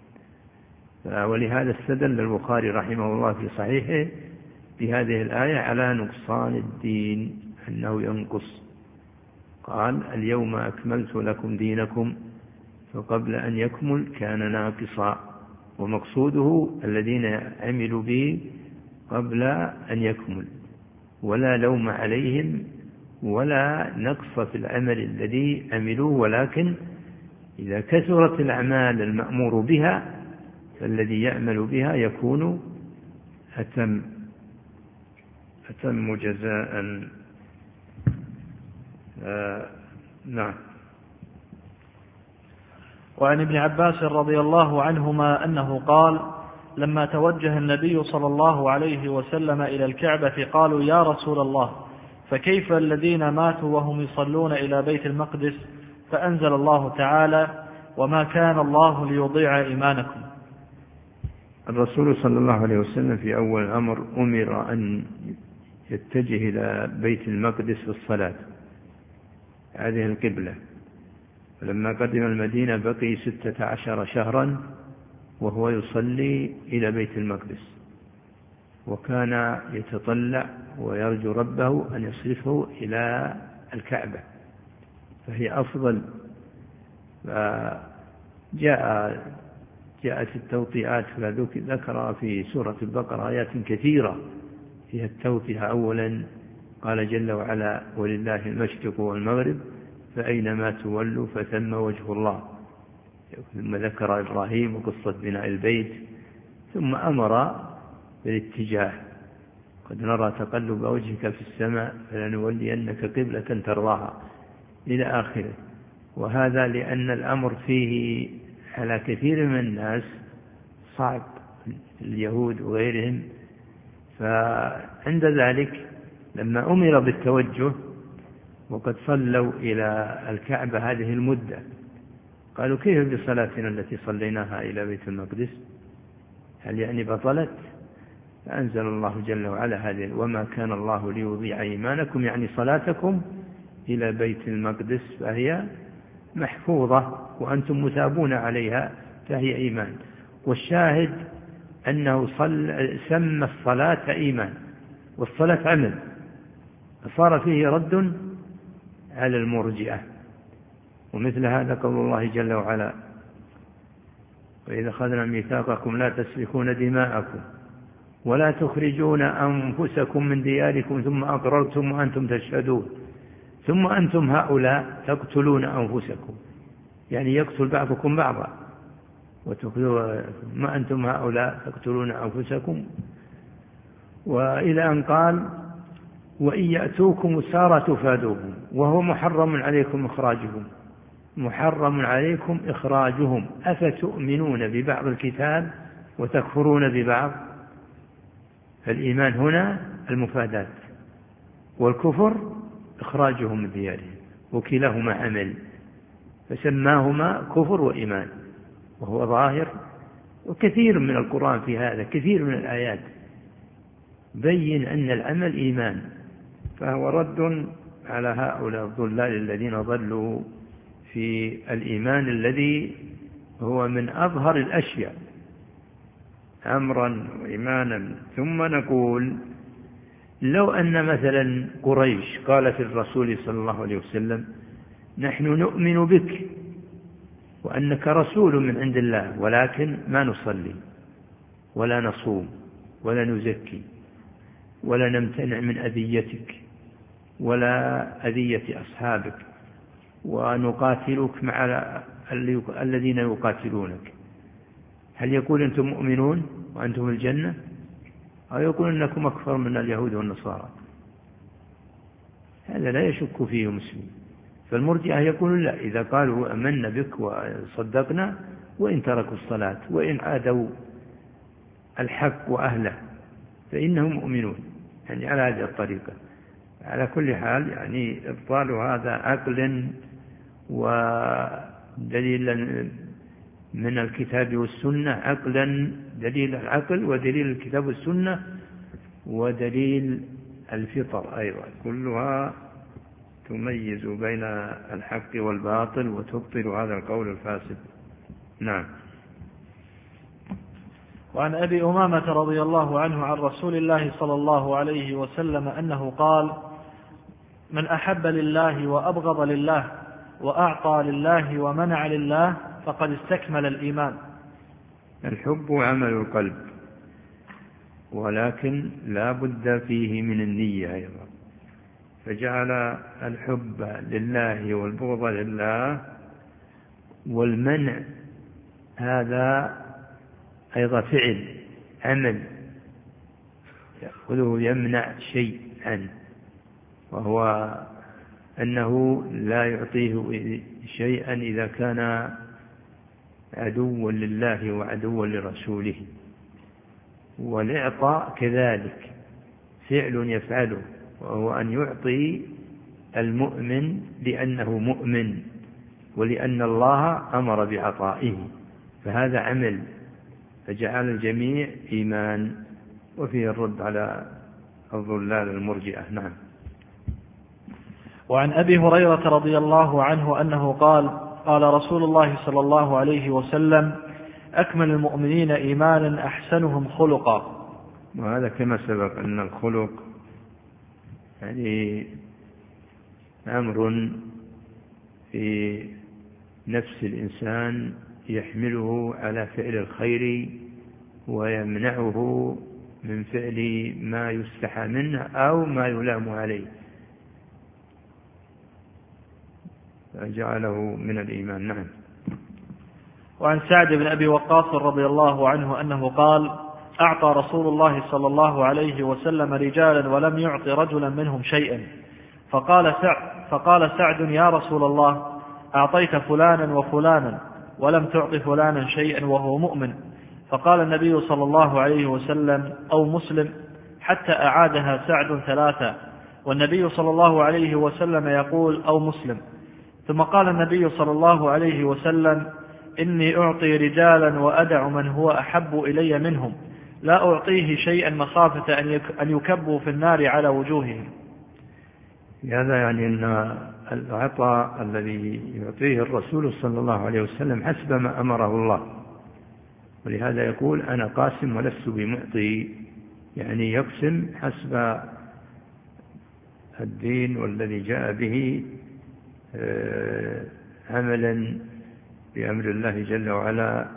ولهذا استدل البخاري رحمه الله في صحيحه بهذه الآية على نقصان الدين، أنه ينقص. قال: اليوم أكملت لكم دينكم، فقبل أن يكمل كان ناقصا، ومقصوده الذين عملوا به قبل أن يكمل، ولا لوم عليهم ولا نقص في العمل الذي عملوه، ولكن إذا كثرت الأعمال المأمور بها فالذي يعمل بها يكون أتم جزاء. نعم. وعن ابن عباس رضي الله عنهما أنه قال: لما توجه النبي صلى الله عليه وسلم إلى الكعبة قالوا: يا رسول الله، فكيف الذين ماتوا وهم يصلون إلى بيت المقدس؟ فأنزل الله تعالى: وما كان الله ليضيع إيمانكم. الرسول صلى الله عليه وسلم في أول الأمر أمر أن يتجه إلى بيت المقدس في الصلاة، هذه القبلة. فلما قدم المدينة بقي 16 شهرا وهو يصلي إلى بيت المقدس، وكان يتطلع ويرجو ربه أن يصرفه إلى الكعبة، فهي أفضل. جاءت التوطئات، فذكر في سورة البقرة آيات كثيرة فيها التوطئة. أولا قال جل وعلا: ولله المشرق والمغرب فأينما تولوا فثم وجه الله. ثم ذكر إبراهيم وقصة بناء البيت، ثم أمر بالاتجاه: قد نرى تقلب وجهك في السماء فلنولينك قبلة ترضاها، إلى آخره. وهذا لأن الأمر فيه على كثير من الناس صعب، اليهود وغيرهم. فعند ذلك لما أمر بالتوجه وقد صلوا إلى الكعبة هذه المدة، قالوا: كيف بصلاتنا التي صليناها إلى بيت المقدس؟ هل يعني بطلت؟ فأنزل الله جل وعلا هذه: وما كان الله ليضيع إيمانكم، يعني صلاتكم إلى بيت المقدس فهي محفوظة وأنتم مثابون عليها، فهي إيمان. والشاهد أنه سمى الصلاة إيمان، والصلاة عمل، فصار فيه رد على المرجئة. ومثل هذا قول الله جل وعلا: وإذا أخذنا ميثاقكم لا تسفكون دماءكم ولا تخرجون أنفسكم من دياركم ثم أقررتم وأنتم تشهدون ثم أنتم هؤلاء تقتلون أنفسكم، يعني يقتل بعضكم بعضا، ما أنتم هؤلاء تقتلون أنفسكم. وإلى أن قال: وإن يأتوكم سارى تفادوهم وهو محرم عليكم إخراجهم أفتؤمنون ببعض الكتاب وتكفرون ببعض. فالإيمان هنا المفادات، والكفر إخراجهم من ديارهم، وكلاهما عمل، فسماهما كفر وإيمان، وهو ظاهر. وكثير من القرآن في هذا، كثير من الآيات بين أن العمل إيمان، فهو رد على هؤلاء الضلال الذين ضلوا في الإيمان الذي هو من أظهر الأشياء أمرا وإيمانا. ثم نقول: لو أن مثلا قريش قالت للرسول صلى الله عليه وسلم: نحن نؤمن بك وأنك رسول من عند الله، ولكن ما نصلي ولا نصوم ولا نزكي ولا نمتنع من أذيتك ولا أذية أصحابك، ونقاتلك مع الذين يقاتلونك، هل يقول أنتم مؤمنون وأنتم الجنة، أو يقول أنكم أكثر من اليهود والنصارى؟ هذا لا يشك فيه مسلم. فالمرجئة يقول: لا، إذا قالوا أمنا بك وصدقنا وإن تركوا الصلاة وإن عادوا الحق وأهله فإنهم مؤمنون، يعني على هذه الطريقة. على كل حال يعني إبطال هذا عقل ودليل من الكتاب والسنة، عقلا دليل العقل ودليل الكتاب والسنة ودليل الفطر أيضا كلها تميز بين الحق والباطل وتبطل هذا القول الفاسد. نعم. وعن أبي أمامة رضي الله عنه عن رسول الله صلى الله عليه وسلم أنه قال: من أحب لله وأبغض لله وأعطى لله ومنع لله فقد استكمل الإيمان. الحب عمل القلب، ولكن لا بد فيه من النية أيضا، فجعل الحب لله والبغض لله والمنع هذا أيضا فعل عمل يأخذه يمنع شيء عنه، وهو أنه لا يعطيه شيئا إذا كان عدوا لله وعدوا لرسوله. والإعطاء كذلك فعل يفعله، وهو أن يعطي المؤمن لأنه مؤمن ولأن الله أمر بعطائه، فهذا عمل، فجعل الجميع إيمان، وفيه الرد على الضلال المرجئة. نعم. وعن أبي هريرة رضي الله عنه أنه قال: قال رسول الله صلى الله عليه وسلم: أكمل المؤمنين إيمانا أحسنهم خلقا. وهذا كما سبق أن الخلق يعني أمر في نفس الإنسان يحمله على فعل الخير ويمنعه من فعل ما يستحى منه أو ما يلام عليه، فجعله من الإيمان. نعم. وعن سعد بن أبي وقاص رضي الله عنه أنه قال: أعطى رسول الله صلى الله عليه وسلم رجالا ولم يعط رجلا منهم شيئا، فقال سعد: يا رسول الله، أعطيت فلانا وفلانا ولم تعط فلانا شيئا وهو مؤمن. فقال النبي صلى الله عليه وسلم: أو مسلم، حتى أعادها سعد ثلاثا، والنبي صلى الله عليه وسلم يقول: أو مسلم. ثم قال النبي صلى الله عليه وسلم: إني أعطي رجالا وأدع من هو أحب إلي منهم، لا أعطيه شيئا مخافة أن يكبوا في النار على وجوههم. هذا يعني أن العطاء الذي يعطيه الرسول صلى الله عليه وسلم حسب ما أمره الله، ولهذا يقول: أنا قاسم ولست بمعطي، يعني يقسم حسب الدين والذي جاء به عملا بأمر الله جل وعلا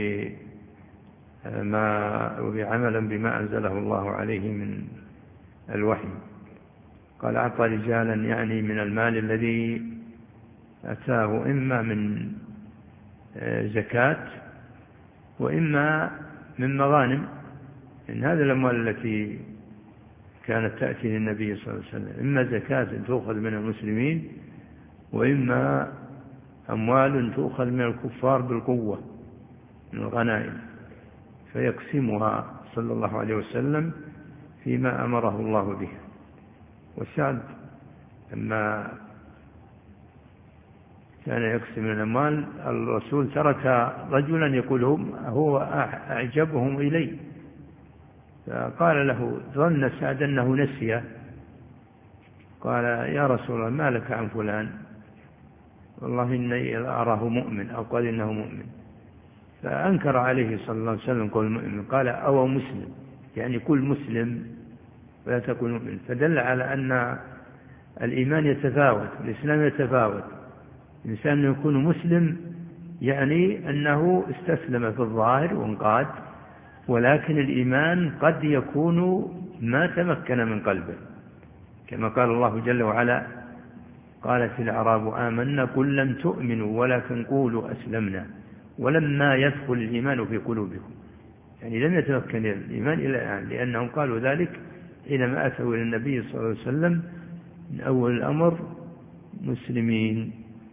وبعملا بما أنزله الله عليه من الوحي. قال: أعطى رجالا يعني من المال الذي أتاه إما من زكاة وإما من مغانم، إن هذه الأموال التي كانت تأتي للنبي صلى الله عليه وسلم إما زكاة تؤخذ من المسلمين، وإما أموال تؤخذ من الكفار بالقوة من الغنائم، فيقسمها صلى الله عليه وسلم فيما أمره الله به. وسعد لما كان يقسم الأموال الرسول ترك رجلا يقول هو أعجبهم إلي، فقال له ظن سعد أنه نسيه، قال: يا رسول الله، ما لك عن فلان؟ والله إني أراه مؤمن، أو قال إنه مؤمن. فأنكر عليه صلى الله عليه وسلم قول مؤمن، قال: أو مسلم، يعني كل مسلم ولا تكون مؤمن. فدل على أن الإيمان يتفاوت، الإسلام يتفاوت. الإنسان يكون مسلم يعني أنه استسلم في الظاهر وانقاد، ولكن الإيمان قد يكون ما تمكن من قلبه، كما قال الله جل وعلا: قالت الأعراب آمنا قل لم تؤمنوا ولكن قولوا أسلمنا ولما يدخل الإيمان في قلوبكم، يعني لم يتمكن الإيمان إلى الآن، لأنهم قالوا ذلك حينما أتوا إلى النبي صلى الله عليه وسلم من أول الأمر مسلمين.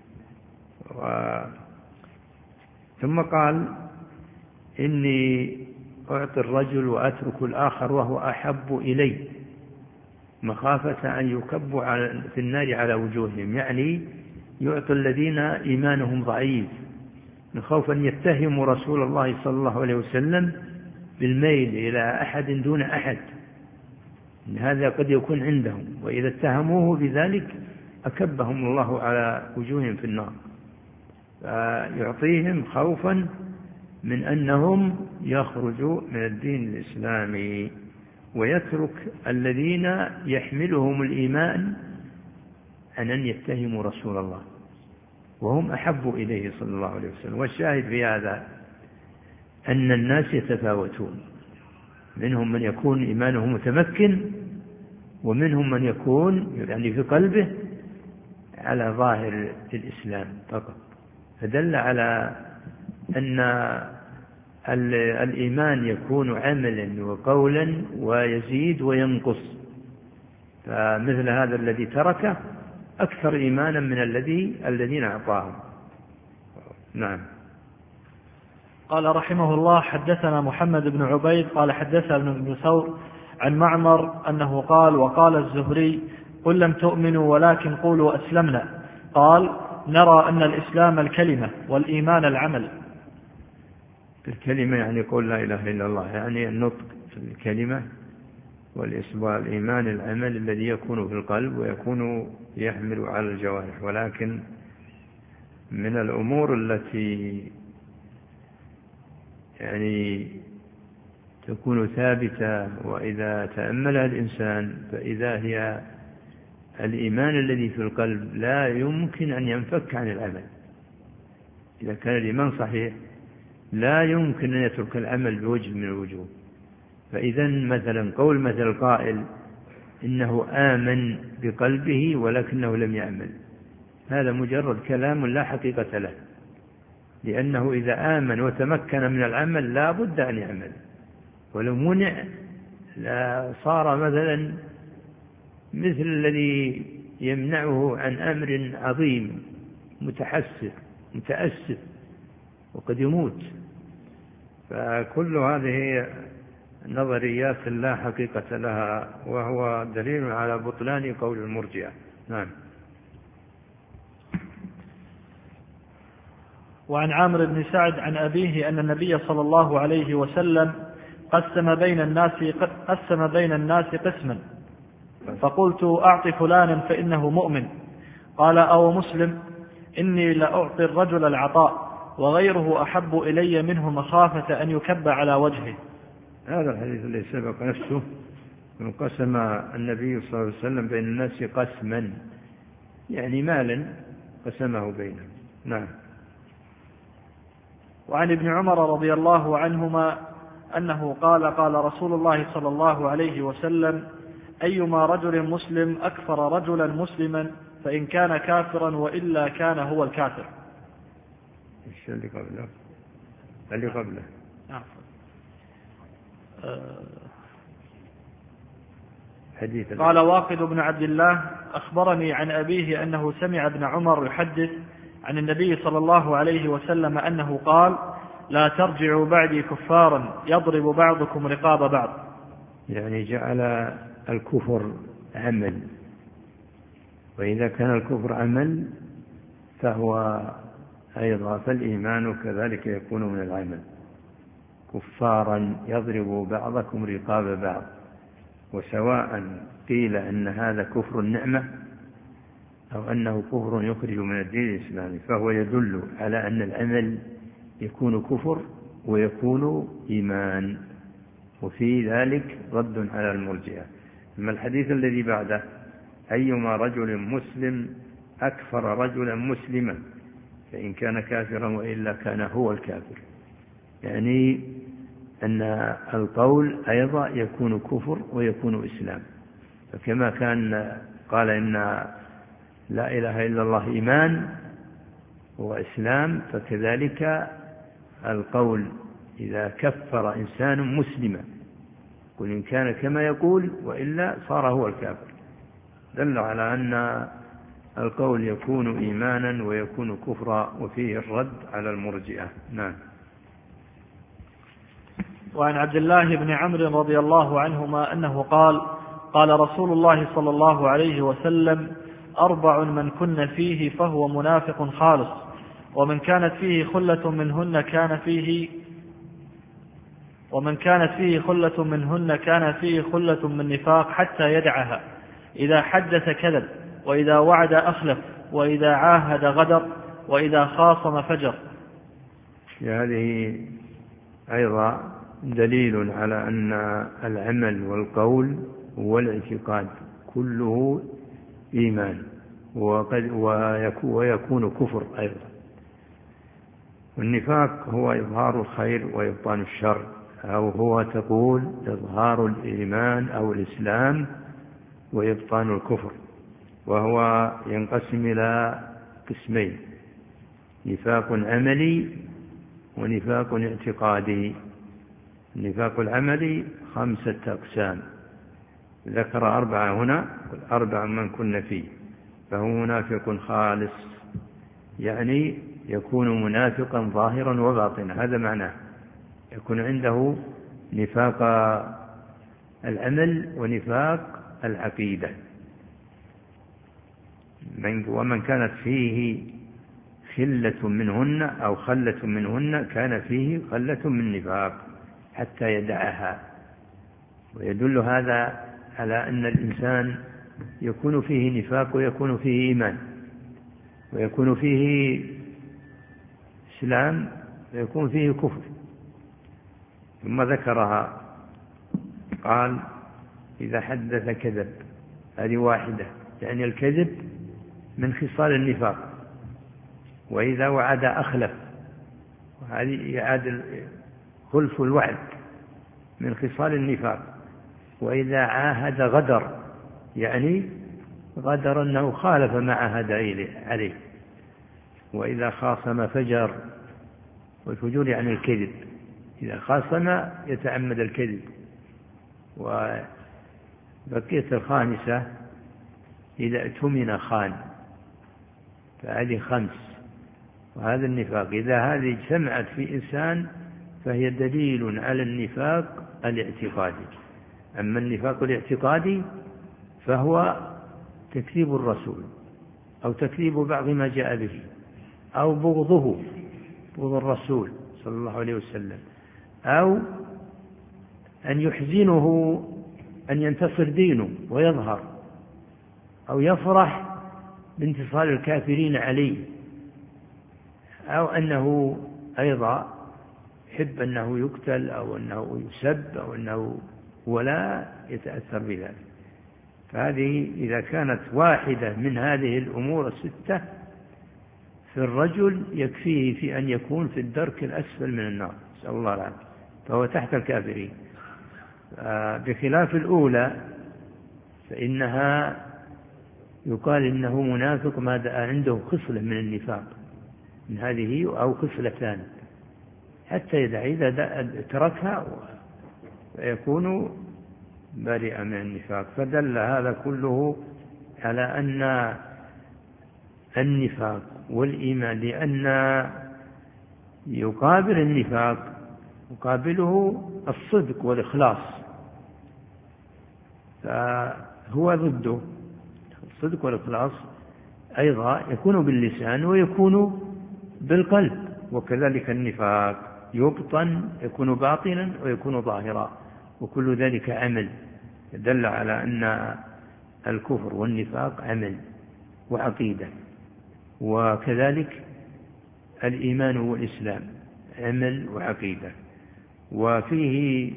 ثم قال: إني أعطي الرجل وأترك الآخر وهو أحب إلي، مخافة أن يكبوا في النار على وجوههم، يعني يعطي الذين إيمانهم ضعيف من خوف أن يتهموا رسول الله صلى الله عليه وسلم بالميل إلى أحد دون أحد، إن هذا قد يكون عندهم، وإذا اتهموه بذلك أكبهم الله على وجوههم في النار، فيعطيهم خوفا من أنهم يخرجوا من الدين الإسلامي، ويترك الذين يحملهم الإيمان أن يتهموا رسول الله وهم أحب إليه صلى الله عليه وسلم. والشاهد في هذا أن الناس يتفاوتون، منهم من يكون إيمانه متمكن، ومنهم من يكون يعني في قلبه على ظاهر الإسلام فقط، فدل على أن الإيمان يكون عملا وقولا ويزيد وينقص، فمثل هذا الذي تركه أكثر إيمانا من الذين أعطاهم. نعم. قال رحمه الله: حدثنا محمد بن عبيد قال حدثنا ابن ثور عن معمر أنه قال: وقال الزهري: قل لم تؤمنوا ولكن قولوا أسلمنا. قال: نرى أن الإسلام الكلمة والإيمان العمل. الكلمة يعني قول لا إله إلا الله، يعني النطق في الكلمة، والإيمان العمل الذي يكون في القلب ويكون يحمل على الجوارح. ولكن من الأمور التي يعني تكون ثابتة وإذا تأملها الإنسان فإذا هي الإيمان الذي في القلب لا يمكن أن ينفك عن العمل. إذا كان الإيمان صحيح لا يمكن أن يترك العمل بوجه من الوجوه. فإذا مثلا قول مثل القائل إنه آمن بقلبه ولكنه لم يعمل، هذا مجرد كلام لا حقيقة له، لأنه إذا آمن وتمكن من العمل لا بد أن يعمل، ولو منع لا صار مثلا مثل الذي يمنعه عن أمر عظيم متأسف وقد يموت. فكل هذه نظريات لا حقيقة لها، وهو دليل على بطلان قول المرجئة. نعم. وعن عامر بن سعد عن أبيه أن النبي صلى الله عليه وسلم قسم بين الناس قسما، فقلت: أعط فلانا فإنه مؤمن. قال: أو مسلم؟ إني لأعطي الرجل العطاء وغيره أحب إلي منه مخافة أن يكب على وجهه. هذا الحديث الذي سبق نفسه، انقسم النبي صلى الله عليه وسلم بين الناس قسما، يعني مالا قسمه بينهم. نعم. وعن ابن عمر رضي الله عنهما أنه قال: قال رسول الله صلى الله عليه وسلم: أيما رجل مسلم أكفر رجلا مسلما فإن كان كافرا وإلا كان هو الكافر. ايش اللي قبله؟ قال واقد بن عبد الله: أخبرني عن أبيه أنه سمع ابن عمر يحدث عن النبي صلى الله عليه وسلم أنه قال: لا ترجعوا بعدي كفارا يضرب بعضكم رقاب بعض. يعني جعل الكفر عمل، وإذا كان الكفر عمل فهو أيضا فالإيمان كذلك يكون من العمل. كفارا يضرب بعضكم رقاب بعض، وسواء قيل أن هذا كفر النعمة أو أنه كفر يخرج من الدين الإسلامي، فهو يدل على أن العمل يكون كفر ويكون إيمان، وفي ذلك رد على المرجئة. أما الحديث الذي بعده: أيما رجل مسلم أكفر رجلا مسلما فإن كان كافرا وإلا كان هو الكافر، يعني أن القول أيضا يكون كفر ويكون إسلام. فكما كان قال إن لا إله إلا الله إيمان وإسلام، فكذلك القول إذا كفر إنسان مسلما قل إن كان كما يقول وإلا صار هو الكافر، دل على أن القول يكون إيمانا ويكون كفرا، وفيه الرد على المرجئة. نعم. وعن عبد الله بن عمرو رضي الله عنهما أنه قال: قال رسول الله صلى الله عليه وسلم: 4 من كن فيه فهو منافق خالص، ومن كانت فيه خلة منهن كان فيه ومن كانت فيه خلة منهن كان فيه خلة من نفاق حتى يدعها. إذا حدث كذب، وإذا وعد أخلف، وإذا عاهد غدر، وإذا خاصم فجر. هذه أيضا دليل على أن العمل والقول والاعتقاد كله إيمان، ويكون كفر أيضا. والنفاق هو إظهار الخير وإبطان الشر، أو هو تقول إظهار الإيمان أو الإسلام وإبطان الكفر، وهو ينقسم إلى قسمين: نفاق عملي ونفاق اعتقادي. النفاق العملي 5 أقسام، ذكر 4 هنا، 4 من كن فيه، فهو منافق خالص، يعني يكون منافقا ظاهرا وباطنا، هذا معناه. يكون عنده نفاق العمل ونفاق العقيدة. ومن كانت فيه خلة منهن أو خلة منهن كان فيه خلة من نفاق حتى يدعها. ويدل هذا على أن الإنسان يكون فيه نفاق ويكون فيه إيمان، ويكون فيه إسلام ويكون فيه كفر. ثم ذكرها قال: إذا حدث كذب، هذه واحدة، يعني الكذب من خصال النفاق. وإذا وعد أخلف، وهذه إعادة خلف الوعد من خصال النفاق. وإذا عاهد غدر، يعني غدر أنه خالف ما عهد عليه. وإذا خاصم فجر، والفجور يعني الكذب، إذا خاصم يتعمد الكذب. وبقية الخامسة إذا اؤتمن خان، فهذه 5. وهذا النفاق إذا هذه اجتمعت في إنسان فهي دليل على النفاق الاعتقادي. أما النفاق الاعتقادي فهو تكذيب الرسول، أو تكذيب بعض ما جاء به، أو بغض الرسول صلى الله عليه وسلم، أو أن يحزنه أن ينتصر دينه ويظهر، أو يفرح بانتصار الكافرين عليه، أو أنه أيضا يحب أنه يقتل، أو أنه يسب، أو أنه ولا يتأثر بذلك. فهذه إذا كانت واحدة من هذه الأمور 6 في الرجل يكفيه في أن يكون في الدرك الأسفل من النار، نسأل الله العافية، فهو تحت الكافرين. بخلاف الأولى فإنها يقال إنه منافق ما عنده خصلة من النفاق من هذه أو خصلتان حتى يدعي، إذا تركها ويكون بريئا من النفاق. فدل هذا كله على أن النفاق والإيمان، لأن يقابل النفاق يقابله الصدق والإخلاص، فهو ضده. الصدق والإخلاص أيضا يكون باللسان ويكون بالقلب، وكذلك النفاق يبطن، يكون باطنا ويكون ظاهرا، وكل ذلك عمل. دل على أن الكفر والنفاق عمل وعقيدة، وكذلك الإيمان والإسلام عمل وعقيدة. وفيه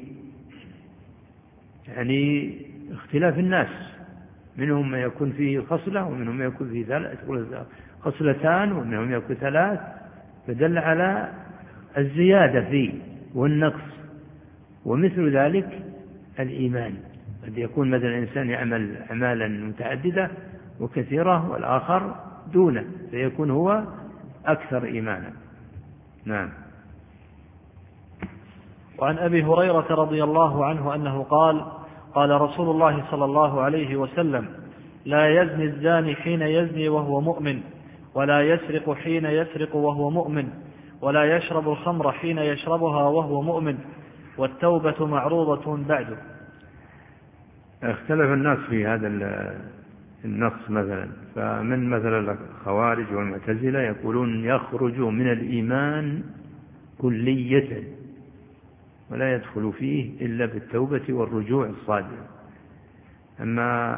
يعني اختلاف الناس، منهم ما يكون فيه خصلة، ومنهم ما يكون فيه خصلتان، ومنهم يكون 3، فدل على الزيادة فيه والنقص. ومثل ذلك الإيمان، قد يكون مثلا الإنسان يعمل أعمالا متعددة وكثيرة والآخر دونه، فيكون هو أكثر إيمانا. نعم. وعن أبي هريرة رضي الله عنه أنه قال: قال رسول الله صلى الله عليه وسلم: لا يزني الزاني حين يزني وهو مؤمن، ولا يسرق حين يسرق وهو مؤمن، ولا يشرب الخمر حين يشربها وهو مؤمن، والتوبة معروضة بعده. اختلف الناس في هذا النص مثلا، فمن مثلا الخوارج والمعتزلة يقولون يخرج من الإيمان كلية، ولا يدخل فيه إلا بالتوبة والرجوع الصادق. أما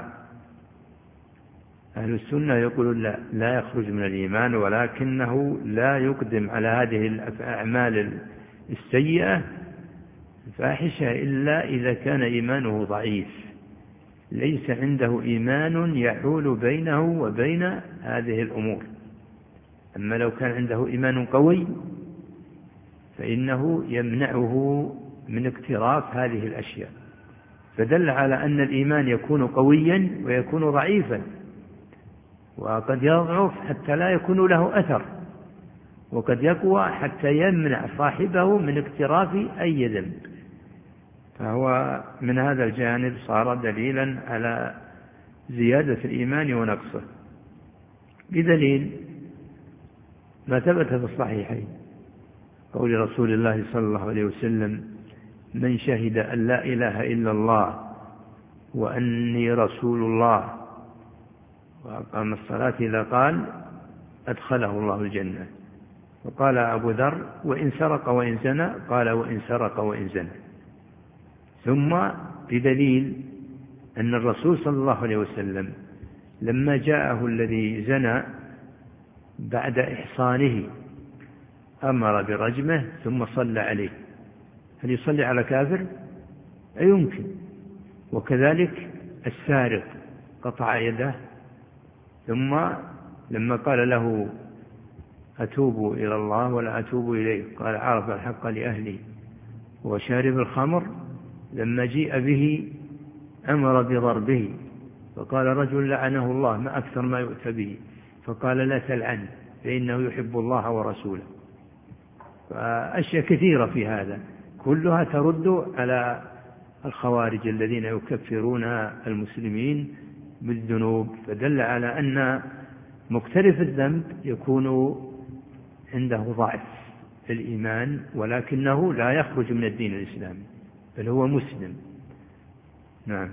أهل السنة يقولون لا يخرج من الإيمان، ولكنه لا يقدم على هذه الأعمال السيئة الفاحشة إلا إذا كان إيمانه ضعيف، ليس عنده إيمان يحول بينه وبين هذه الأمور. أما لو كان عنده إيمان قوي فإنه يمنعه من اقتراف هذه الأشياء. فدل على أن الإيمان يكون قويا ويكون ضعيفا، وقد يضعف حتى لا يكون له أثر، وقد يقوى حتى يمنع صاحبه من اقتراف أي ذنب. فهو من هذا الجانب صار دليلا على زيادة الإيمان ونقصه، بدليل ما ثبت في الصحيحين قول رسول الله صلى الله عليه وسلم: من شهد أن لا إله إلا الله وأني رسول الله وأقام الصلاة إذا قال أدخله الله الجنة. وقال أبو ذر: وإن سرق وإن زنى؟ قال: وإن سرق وإن زنى. ثم بدليل أن الرسول صلى الله عليه وسلم لما جاءه الذي زنى بعد إحصانه أمر برجمه ثم صلى عليه. هل يصلي على كافر؟ لا يمكن. وكذلك السارق قطع يده، ثم لما قال له أتوب إلى الله ولا أتوب إليه قال: عرف الحق لأهله. وشارب الخمر لما جيء به أمر بضربه، فقال رجل لعنه الله ما أكثر ما يؤتى به، فقال: لا تلعن فإنه يحب الله ورسوله. فأشياء كثيرة في هذا كلها ترد على الخوارج الذين يكفرون المسلمين بالذنوب. فدل على أن مقترف الذنب يكون عنده ضعف في الإيمان، ولكنه لا يخرج من الدين الإسلامي بل هو مسلم. نعم.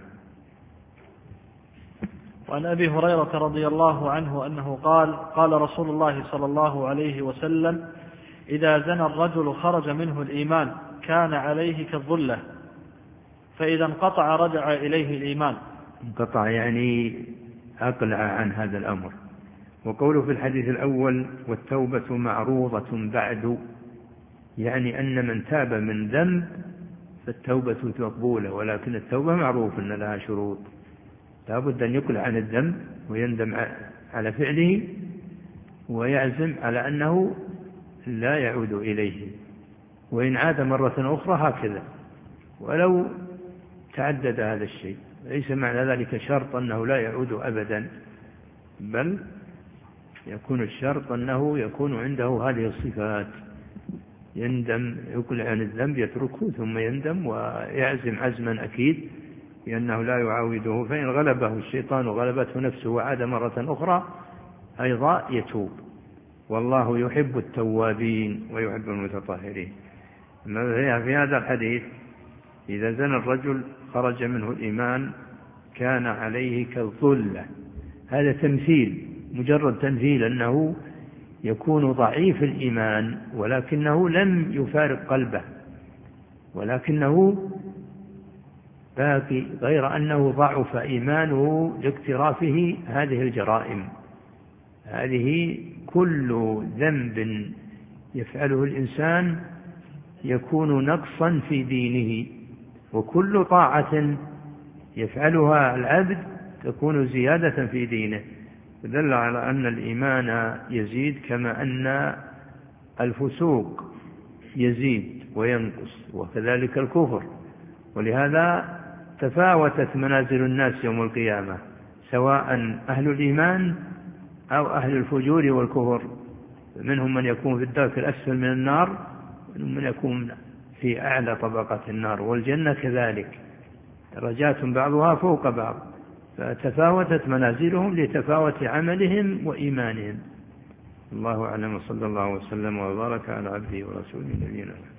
وعن أبي هريرة رضي الله عنه أنه قال: قال رسول الله صلى الله عليه وسلم: إذا زنى الرجل خرج منه الإيمان كان عليه كالظلة، فإذا انقطع رجع إليه الإيمان. انقطع يعني أقلع عن هذا الأمر. وقوله في الحديث الأول: والتوبة معروضة بعد، يعني أن من تاب من ذنب فالتوبة مقبولة، ولكن التوبة معروف أن لها شروط، لا بد أن يقلع عن الذنب ويندم على فعله ويعزم على أنه لا يعود إليه، وإن عاد مرة أخرى هكذا ولو تعدد هذا الشيء. ليس معنى ذلك شرط أنه لا يعود أبدا، بل يكون الشرط أنه يكون عنده هذه الصفات: يندم، يقلع عن الذنب، يتركه ثم يندم ويعزم عزما أكيد لأنه لا يعاوده. فإن غلبه الشيطان وغلبته نفسه وعاد مرة أخرى أيضا يتوب، والله يحب التوابين ويحب المتطهرين. في هذا الحديث: إذا زنى الرجل خرج منه الإيمان كان عليه كالظلة، هذا تمثيل، مجرد تمثيل أنه يكون ضعيف الإيمان ولكنه لم يفارق قلبه، ولكنه باقي، غير أنه ضعف إيمانه لاقترافه هذه الجرائم. هذه كل ذنب يفعله الإنسان يكون نقصا في دينه، وكل طاعة يفعلها العبد تكون زيادة في دينه. دل على أن الإيمان يزيد كما أن الفسوق يزيد وينقص، وكذلك الكفر. ولهذا تفاوتت منازل الناس يوم القيامة، سواء أهل الإيمان أو أهل الفجور والكفر. منهم من يكون في الدرك الأسفل من النار، ومنهم من يكون في أعلى طبقات النار، والجنة كذلك درجات بعضها فوق بعض، فتفاوتت منازلهم لتفاوت عملهم وإيمانهم. الله أعلم، صلى الله وسلم وبارك على عبده ورسوله نبينا.